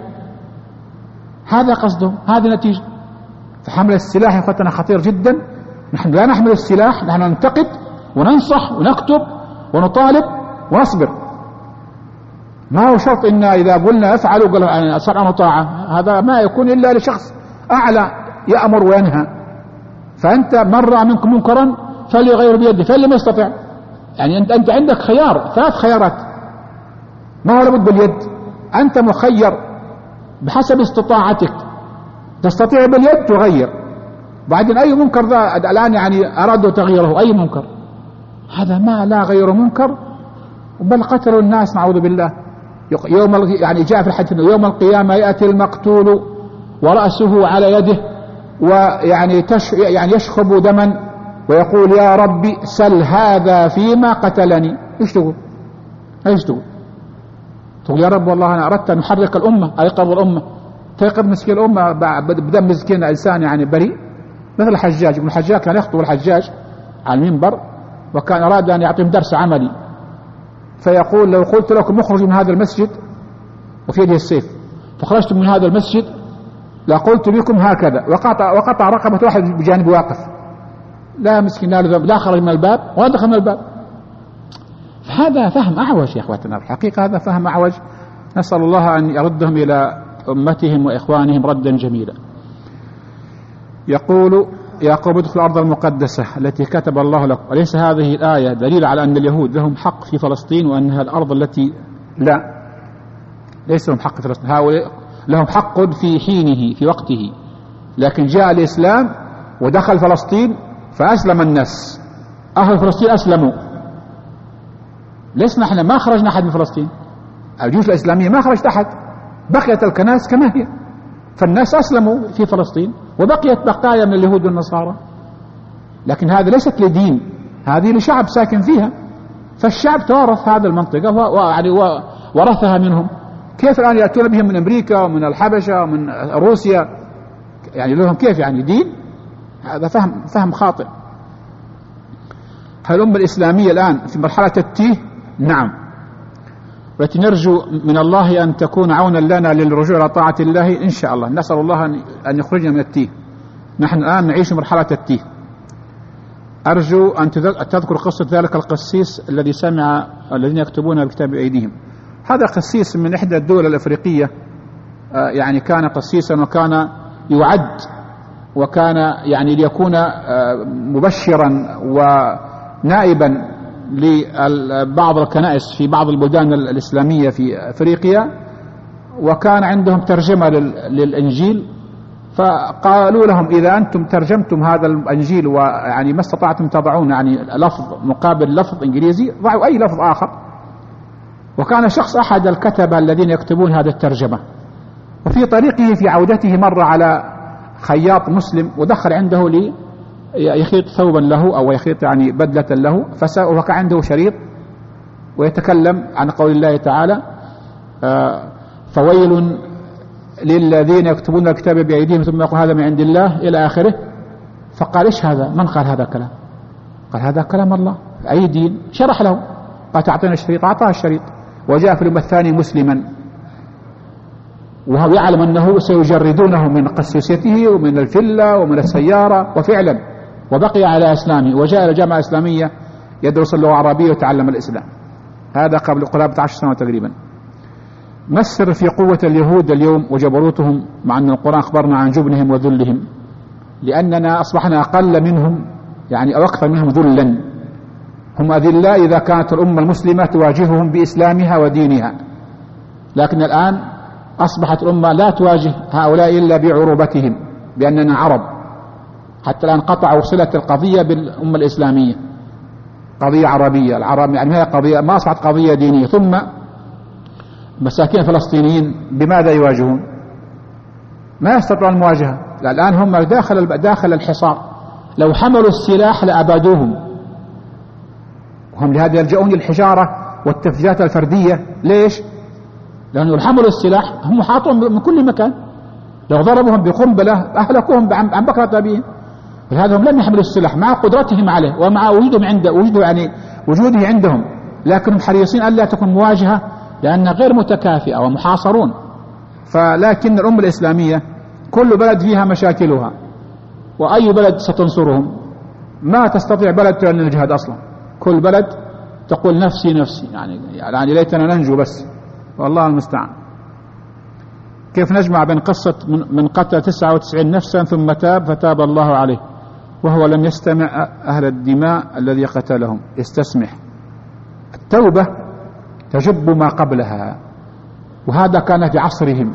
هذا قصدهم، هذه نتيجة. فحمل السلاح يا أخوتنا خطير جدا. نحن لا نحمل السلاح، نحن ننتقد وننصح ونكتب ونطالب ونصبر. ما هو شرط إن إذا قلنا افعلوا قالوا سمعا وطاعة، هذا ما يكون إلا لشخص أعلى يأمر وينهى. فأنت من رأى منكم منكرا فليغير بيده فإن لم يستطع. يعني أنت عندك خيار، 3 خيارات، ما هو لابد باليد. أنت مخير بحسب استطاعتك، تستطيع باليد تغير. بعدين أي منكر الآن يعني أرادوا تغييره، أي منكر هذا ما لا غير منكر، بل قتلوا الناس نعوذ بالله. يعني جاء في الحديث يوم القيامة يأتي المقتول ورأسه على يده ويعني يعني يشخب دما ويقول يا ربي سل هذا فيما قتلني. ايش تقول؟ تقول يا رب والله أنا أردت أن نحرك الأمة، أيقظ الأمة، تيقظ مسكين الأمة بدم مسكين إنسان يعني بريء. مثل الحجاج، ابن الحجاج كان يخطب الحجاج على المنبر وكان أراد أن يعطيهم درس عملي، فيقول لو قلت لكم اخرجوا من هذا المسجد وفي يده السيف فخرجت من هذا المسجد لقلت بكم هكذا، وقطع رقبة واحد بجانب واقف، لا مسكين لا ذنب، لا خرج من الباب ولا دخل من الباب. فهذا فهم أعوج يا أخواتنا، الحقيقة هذا فهم أعوج، نسأل الله أن يردهم إلى أمتهم وإخوانهم ردا جميلا. يقول: يا قوم ادخلوا الأرض المقدسة التي كتب الله لكم. أليس هذه الآية دليل على أن اليهود لهم حق في فلسطين وأنها الأرض التي لا ليس لهم حق في فلسطين؟ هؤلاء لهم حق في حينه في وقته، لكن جاء الإسلام ودخل فلسطين فأسلم الناس، أهل فلسطين أسلموا، لسنا احنا ما خرجنا أحد من فلسطين، الجيوش الإسلامية ما خرجت أحد، بقيت الكنائس كما هي، فالناس أسلموا في فلسطين وبقيت بقايا من اليهود والنصارى، لكن هذه ليست لدين، هذه لشعب ساكن فيها، فالشعب توارث هذه المنطقة ورثها منهم. كيف الآن يأتون بهم من أمريكا ومن الحبشة ومن روسيا؟ يعني لهم كيف يعني دين؟ هذا فهم خاطئ. هل الأمة الإسلامية الآن في مرحلة التيه؟ نعم، والتي نرجو من الله أن تكون عونا لنا للرجوع إلى طاعة الله إن شاء الله. نسأل الله أن يخرجنا من التيه. نحن الآن نعيش مرحلة التيه. أرجو أن تذكر قصة ذلك القسيس الذي سمع الذين يكتبون الكتاب بأيديهم. هذا قسيس من إحدى الدول الأفريقية، يعني كان قسيسا وكان يعد وكان يعني ليكون مبشرا ونائبا لبعض الكنائس في بعض البلدان الإسلامية في أفريقيا، وكان عندهم ترجمة للإنجيل، فقالوا لهم: إذا أنتم ترجمتم هذا الإنجيل ويعني ما استطعتم تضعون يعني لفظ مقابل لفظ إنجليزي، ضعوا أي لفظ آخر. وكان شخص أحد الكتبة الذين يكتبون هذه الترجمة، وفي طريقه في عودته مر على خياط مسلم ودخل عنده لي يخيط ثوبا له أو يخيط يعني بدلة له، وكان عنده شريط ويتكلم عن قول الله تعالى: فويل للذين يكتبون الكتاب بأيديهم ثم يقول هذا من عند الله إلى آخره. فقال: إيش هذا؟ من قال هذا الكلام؟ قال: هذا كلام الله. أي دين؟ شرح له، قال: تعطينا الشريط. أعطاه الشريط، وجاء في اليوم الثاني مسلما، وهو يعلم أنه سيجردونه من قسيسيته ومن الفلة ومن السيارة، وفعلا وبقي على إسلامه، وجاء إلى الجامعة الإسلامية يدرس اللغة العربية وتعلم الإسلام. هذا قبل قرابة 10 سنوات تقريبا. ما السر في قوة اليهود اليوم وجبروتهم، مع أن القرآن أخبرنا عن جبنهم وذلهم؟ لأننا أصبحنا أقل منهم يعني أو أكثر منهم ذلا. هم أذلاء إذا كانت الأمة المسلمة تواجههم بإسلامها ودينها، لكن الآن أصبحت الأمة لا تواجه هؤلاء إلا بعروبتهم، بأننا عرب. حتى الآن قطعوا صلة القضية بالأمة الإسلامية، قضية عربية. العرب يعني هي قضية ما أصبحت قضية دينية. ثم مساكين الفلسطينيين بماذا يواجهون؟ ما يستطيعون المواجهة. الآن هم داخل الحصار، لو حملوا السلاح لأبادوهم، وهم لهذا يلجؤون للحجارة والتفجيرات الفردية. ليش؟ لأنه لو حملوا السلاح هم حاطون من كل مكان، لو ضربوهم بقنبلة أهلكوهم عن بكرة أبيهم. ولهذا هم لم يحملوا السلاح مع قدرتهم عليه ومع وجوده عندهم، لكنهم حريصين ألا تكون مواجهة لأنها غير متكافئة ومحاصرون. فلكن الأمة الإسلامية كل بلد فيها مشاكلها، وأي بلد ستنصرهم؟ ما تستطيع بلد تعلن الجهاد أصلا، كل بلد تقول نفسي نفسي، يعني ليتنا ننجو بس، والله المستعان. كيف نجمع بين قصة من قتل 99 نفسا ثم تاب فتاب الله عليه وهو لم يستمع أهل الدماء الذي قتلهم؟ يستسمح. التوبة تجب ما قبلها، وهذا كان في عصرهم،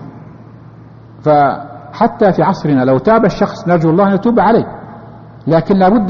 فحتى في عصرنا لو تاب الشخص نرجو الله أن يتوب عليه، لكن لابد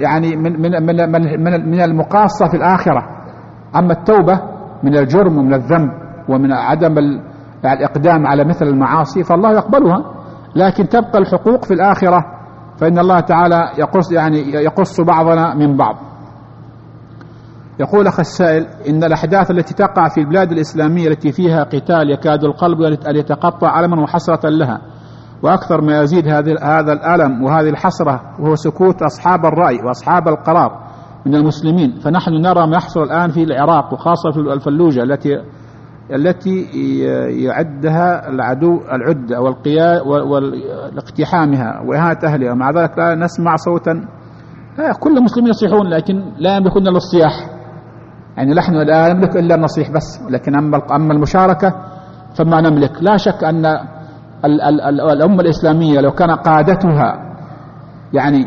من المقاصة في الآخرة. أما التوبة من الجرم ومن الذنب ومن عدم الإقدام على مثل المعاصي فالله يقبلها، لكن تبقى الحقوق في الآخرة، فإن الله تعالى يقص بعضنا من بعض. يقول أخ السائل: إن الأحداث التي تقع في البلاد الإسلامية التي فيها قتال يكاد القلب أن يتقطع ألما وحسرة لها، وأكثر ما يزيد هذا الألم وهذه الحسرة وهو سكوت أصحاب الرأي وأصحاب القرار من المسلمين. فنحن نرى ما يحصل الآن في العراق، وخاصة في الفلوجة التي التي يعدها العدو العدة والاقتحامها وإهانة أهلها، ومع ذلك لا نسمع صوتا. كل المسلمين يصيحون لكن لا يملكون إلا الصياح، يعني نحن لا نملك إلا النصيح بس، لكن أما المشاركة فما نملك. لا شك أن الأمة الإسلامية لو كان قادتها يعني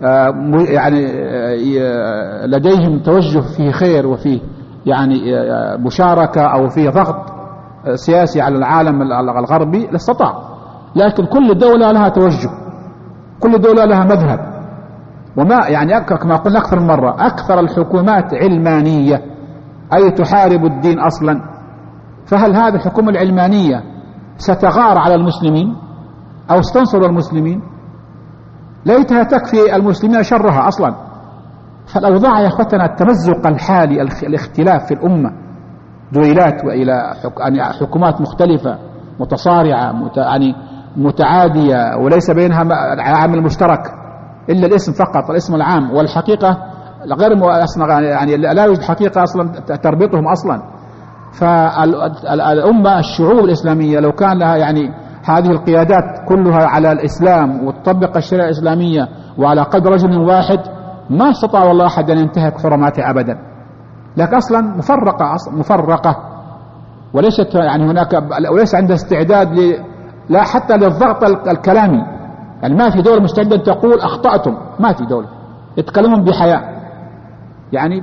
لديهم توجه فيه خير وفيه يعني مشاركة أو فيه ضغط سياسي على العالم الغربي لاستطاع، لكن كل دولة لها توجه، كل دولة لها مذهب. وما يعني كما قلنا أكثر من مرة، أكثر الحكومات علمانية أي تحارب الدين أصلا. فهل هذه الحكومة العلمانية ستغار على المسلمين أو ستنصر المسلمين؟ ليتها تكفي المسلمين شرها أصلا. فالأوضاع يا أخوتنا التمزق الحالي، الاختلاف في الأمة، دويلات وإلى حكومات مختلفة متصارعة يعني متعادية وليس بينها عامل مشترك إلا الاسم فقط، الاسم العام، والحقيقة غير يعني لا يوجد حقيقة أصلا تربطهم أصلا. فالأمة الشعوب الإسلامية لو كان لها يعني هذه القيادات كلها على الإسلام وتطبق الشريعة الإسلامية وعلى قلب رجل واحد، ما استطاع والله أحد أن ينتهك حرماته أبدا. لكن أصلا مفرقة وليست يعني هناك، وليس عندها استعداد لا حتى للضغط الكلامي. يعني ما في دولة مستعدة تقول أخطأتم، ما في دولة يتكلمون بحياء، يعني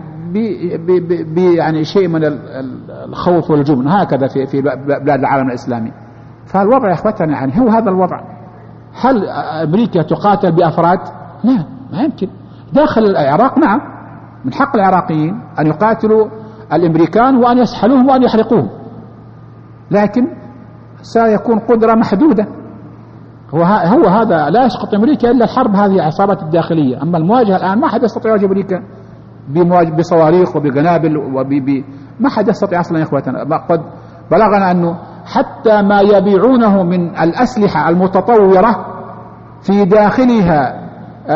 يعني شيء من الخوف والجبن، هكذا في بلاد العالم الإسلامي. فالوضع يا اخوتنا يعني هو هذا الوضع. هل أمريكا تقاتل بأفراد؟ لا، ما يمكن. داخل العراق نعم، من حق العراقيين أن يقاتلوا الأمريكان وأن يسحلوهم وأن يحرقوهم، لكن سيكون قدرة محدودة. هو هذا لا يسقط أمريكا إلا الحرب هذه العصابات الداخلية. أما المواجهة الآن ما حد يستطيع يواجه أمريكا بصواريخ وبقنابل ما حد يستطيع أصلا يا إخوتنا. قد بلغنا أنه حتى ما يبيعونه من الأسلحة المتطورة في داخلها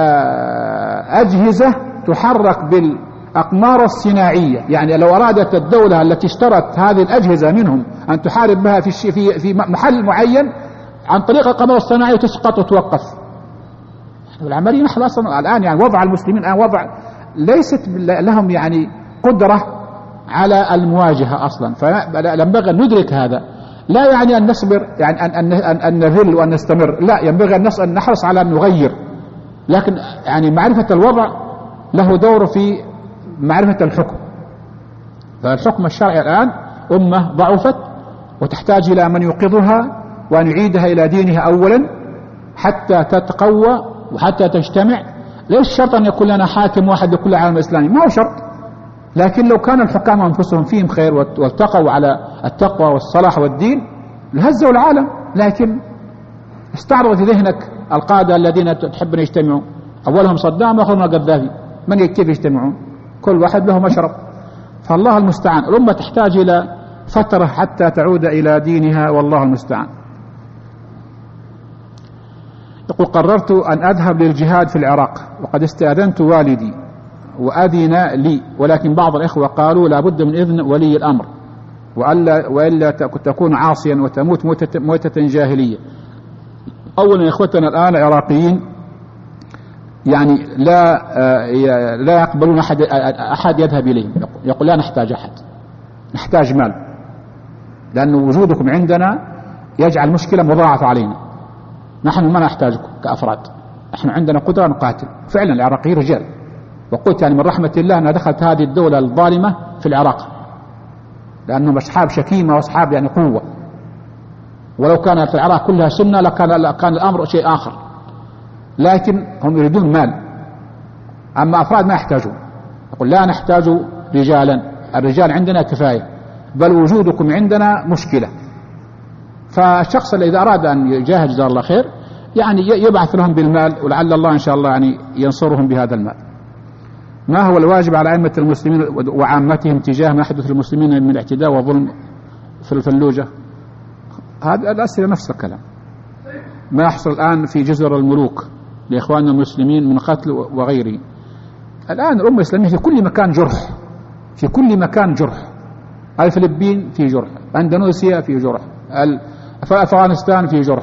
أجهزة تحرك بالأقمار الصناعية. يعني لو أرادت الدولة التي اشترت هذه الأجهزة منهم أن تحارب بها في محل معين عن طريق القمر الصناعي تسقط وتوقف. العملية نحن أصلا الآن يعني وضع المسلمين الآن وضع ليست لهم يعني قدرة على المواجهة أصلا. فينبغي أن ندرك هذا. لا يعني أن نصبر، يعني أن نذل وأن نستمر، لا، ينبغي أن نحرص على أن نغير. لكن يعني معرفة الوضع له دور في معرفة الحكم. فالحكم الشرعي الآن أمة ضعفت وتحتاج إلى من يوقظها وأن يعيدها إلى دينها أولا حتى تتقوى وحتى تجتمع. ليس شرط أن يكون لنا حاكم واحد لكل العالم الإسلامي، ما هو شرط. لكن لو كان الحكام أنفسهم فيهم خير والتقوا على التقوى والصلاح والدين لهزوا العالم. لكن استعرض في ذهنك القادة الذين تحب أن يجتمعوا، أولهم صدام وآخرهم القذافي، من كيف يجتمعون؟ كل واحد له مشرب. فالله المستعان. الأمة تحتاج إلى فترة حتى تعود إلى دينها، والله المستعان. يقول قررت أن أذهب للجهاد في العراق وقد استأذنت والدي وأذن لي، ولكن بعض الإخوة قالوا لا بد من إذن ولي الأمر وإلا تكون عاصيا وتموت موتة جاهلية. أولا يا إخوتنا الآن العراقيين يعني لا يقبلون أحد يذهب إليهم. يقول لا نحتاج أحد، نحتاج مال، لأن وجودكم عندنا يجعل مشكلة مضاعفة علينا. نحن ما نحتاجكم كأفراد، نحن عندنا قدرة نقاتل. فعلا العراقيين رجال. وقلت يعني من رحمة الله أن دخلت هذه الدولة الظالمة في العراق، لأنهم أصحاب شكيمة وأصحاب يعني قوة. ولو كانت العراق كلها سنة لكان الأمر شيء آخر، لكن هم يريدون مال. أما أفراد ما يحتاجون. يقول لا نحتاج رجالا، الرجال عندنا كفاية، بل وجودكم عندنا مشكلة. فالشخص اللي إذا أراد أن يجاهد جزاه الله خير يعني يبعث لهم بالمال، ولعل الله إن شاء الله يعني ينصرهم بهذا المال. ما هو الواجب على أئمة المسلمين وعامتهم تجاه ما يحدث للمسلمين من الاعتداء وظلم في الفلوجة؟ هذا الأسئلة نفس الكلام. ما يحصل الآن في جزر الملوك لإخواننا المسلمين من قتل وغيره. الآن الأمة الإسلامية في كل مكان جرح، في كل مكان جرح. الفلبين في جرح، أندونيسيا في جرح، أفغانستان في جرح،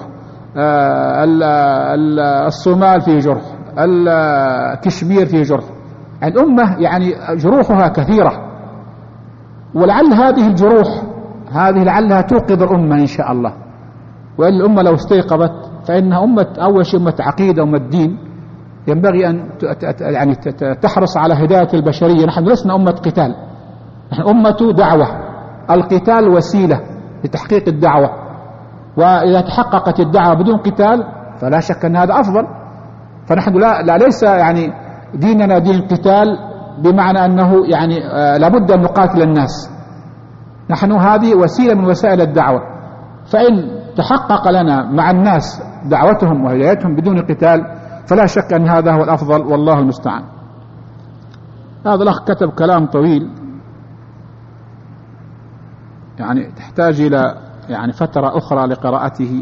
الصومال في جرح، كشمير في جرح. الأمة يعني جروحها كثيرة، ولعل هذه الجروح لعلها توقظ الأمة إن شاء الله. وإن الأمة لو استيقظت فإنها أمة، أول شيء أمة عقيدة، أمة دين، ينبغي أن يعني تحرص على هداية البشرية. نحن لسنا أمة قتال، نحن أمة دعوة. القتال وسيلة لتحقيق الدعوة، وإذا تحققت الدعوة بدون قتال فلا شك أن هذا أفضل. فنحن لا ليس يعني ديننا دين قتال بمعنى أنه يعني لابد أن نقاتل الناس. نحن هذه وسيلة من وسائل الدعوة، فإن تحقق لنا مع الناس دعوتهم وهدايتهم بدون قتال فلا شك أن هذا هو الأفضل، والله المستعان. هذا الأخ كتب كلام طويل يعني تحتاج إلى يعني فترة أخرى لقراءته.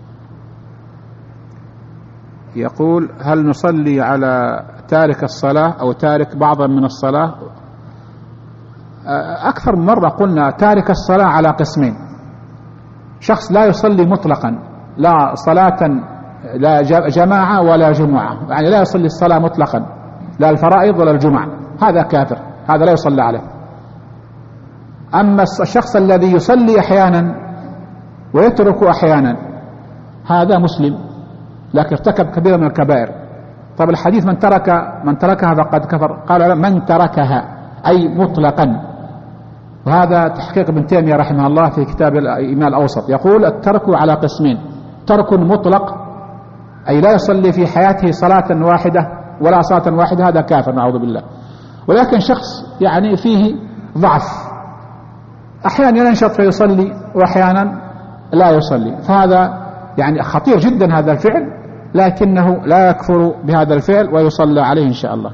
يقول: هل نصلي على تارك الصلاة أو تارك بعضا من الصلاة؟ أكثر من مرة قلنا تارك الصلاة على قسمين: شخص لا يصلي مطلقا، لا صلاة، لا جماعة ولا جمعة، يعني لا يصلي الصلاة مطلقا، لا الفرائض ولا الجمعة، هذا كافر، هذا لا يصلى عليه. أما الشخص الذي يصلي أحيانا ويترك أحيانا هذا مسلم لكن ارتكب كبيرة من الكبائر. طب الحديث من تركها فقد كفر، قال من تركها أي مطلقا. وهذا تحقيق ابن تيمية رحمه الله في كتاب الإيمان الأوسط، يقول: الترك على قسمين: ترك مطلق أي لا يصلي في حياته صلاة واحدة ولا صلاة واحدة، هذا كافر نعوذ بالله. ولكن شخص يعني فيه ضعف، أحيانا ينشط فيصلي وأحيانا لا يصلي، فهذا يعني خطير جدا هذا الفعل، لكنه لا يكفر بهذا الفعل ويصلى عليه إن شاء الله.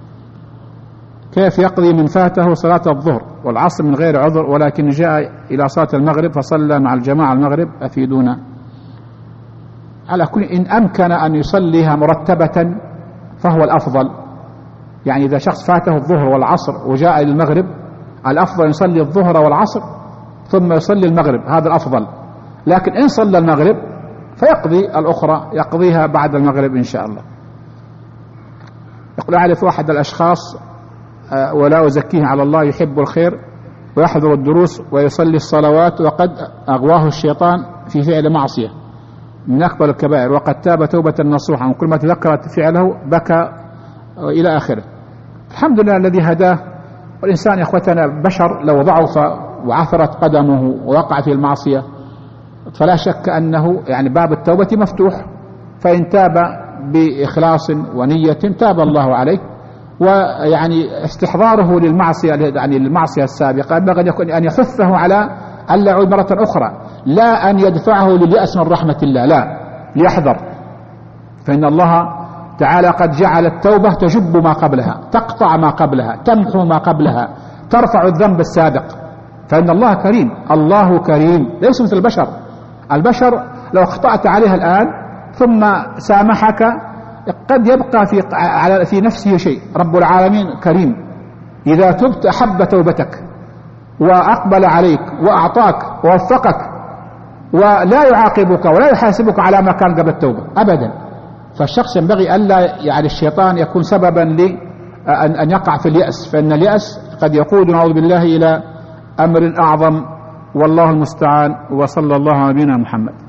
كيف يقضي من فاته صلاة الظهر والعصر من غير عذر ولكن جاء إلى صلاة المغرب فصلى مع الجماعة المغرب؟ أفيدونا. على كل إن أمكن أن يصليها مرتبة فهو الأفضل. يعني إذا شخص فاته الظهر والعصر وجاء إلى المغرب، الأفضل يصلي الظهر والعصر ثم يصلي المغرب، هذا الأفضل. لكن إن صلى المغرب فيقضي الأخرى، يقضيها بعد المغرب إن شاء الله. يقول: أعرف أحد الأشخاص ولا أزكيه على الله، يحب الخير ويحضر الدروس ويصلي الصلوات، وقد أغواه الشيطان في فعل معصية من أكبر الكبائر، وقد تاب توبة نصوحا، وكل ما تذكرت فعله بكى إلى آخره. الحمد لله الذي هداه. والإنسان يا أخوتنا بشر، لو ضعف وعثرت قدمه ووقع في المعصية فلا شك أنه يعني باب التوبة مفتوح، فإن تاب بإخلاص ونية تاب الله عليه. ويعني استحضاره للمعصية، يعني للمعصية السابقة، ينبغي أن يحثه على أن لا يعود مرة أخرى، لا أن يدفعه لليأس من رحمة الله، لا، ليحذر. فإن الله تعالى قد جعل التوبة تجب ما قبلها، تقطع ما قبلها، تمحو ما قبلها، ترفع الذنب السابق. فإن الله كريم، الله كريم ليس مثل البشر. البشر لو اخطأت عليها الآن ثم سامحك قد يبقى في نفسه شيء. رب العالمين كريم، إذا تبت أحب توبتك وأقبل عليك وأعطاك ووفقك، ولا يعاقبك ولا يحاسبك على ما كان قبل التوبة أبدا. فالشخص ينبغي ألا يعني الشيطان يكون سببا لأن يقع في اليأس، فإن اليأس قد يقود نعوذ بالله إلى أمر أعظم، والله المستعان. وصلى الله على نبينا محمد.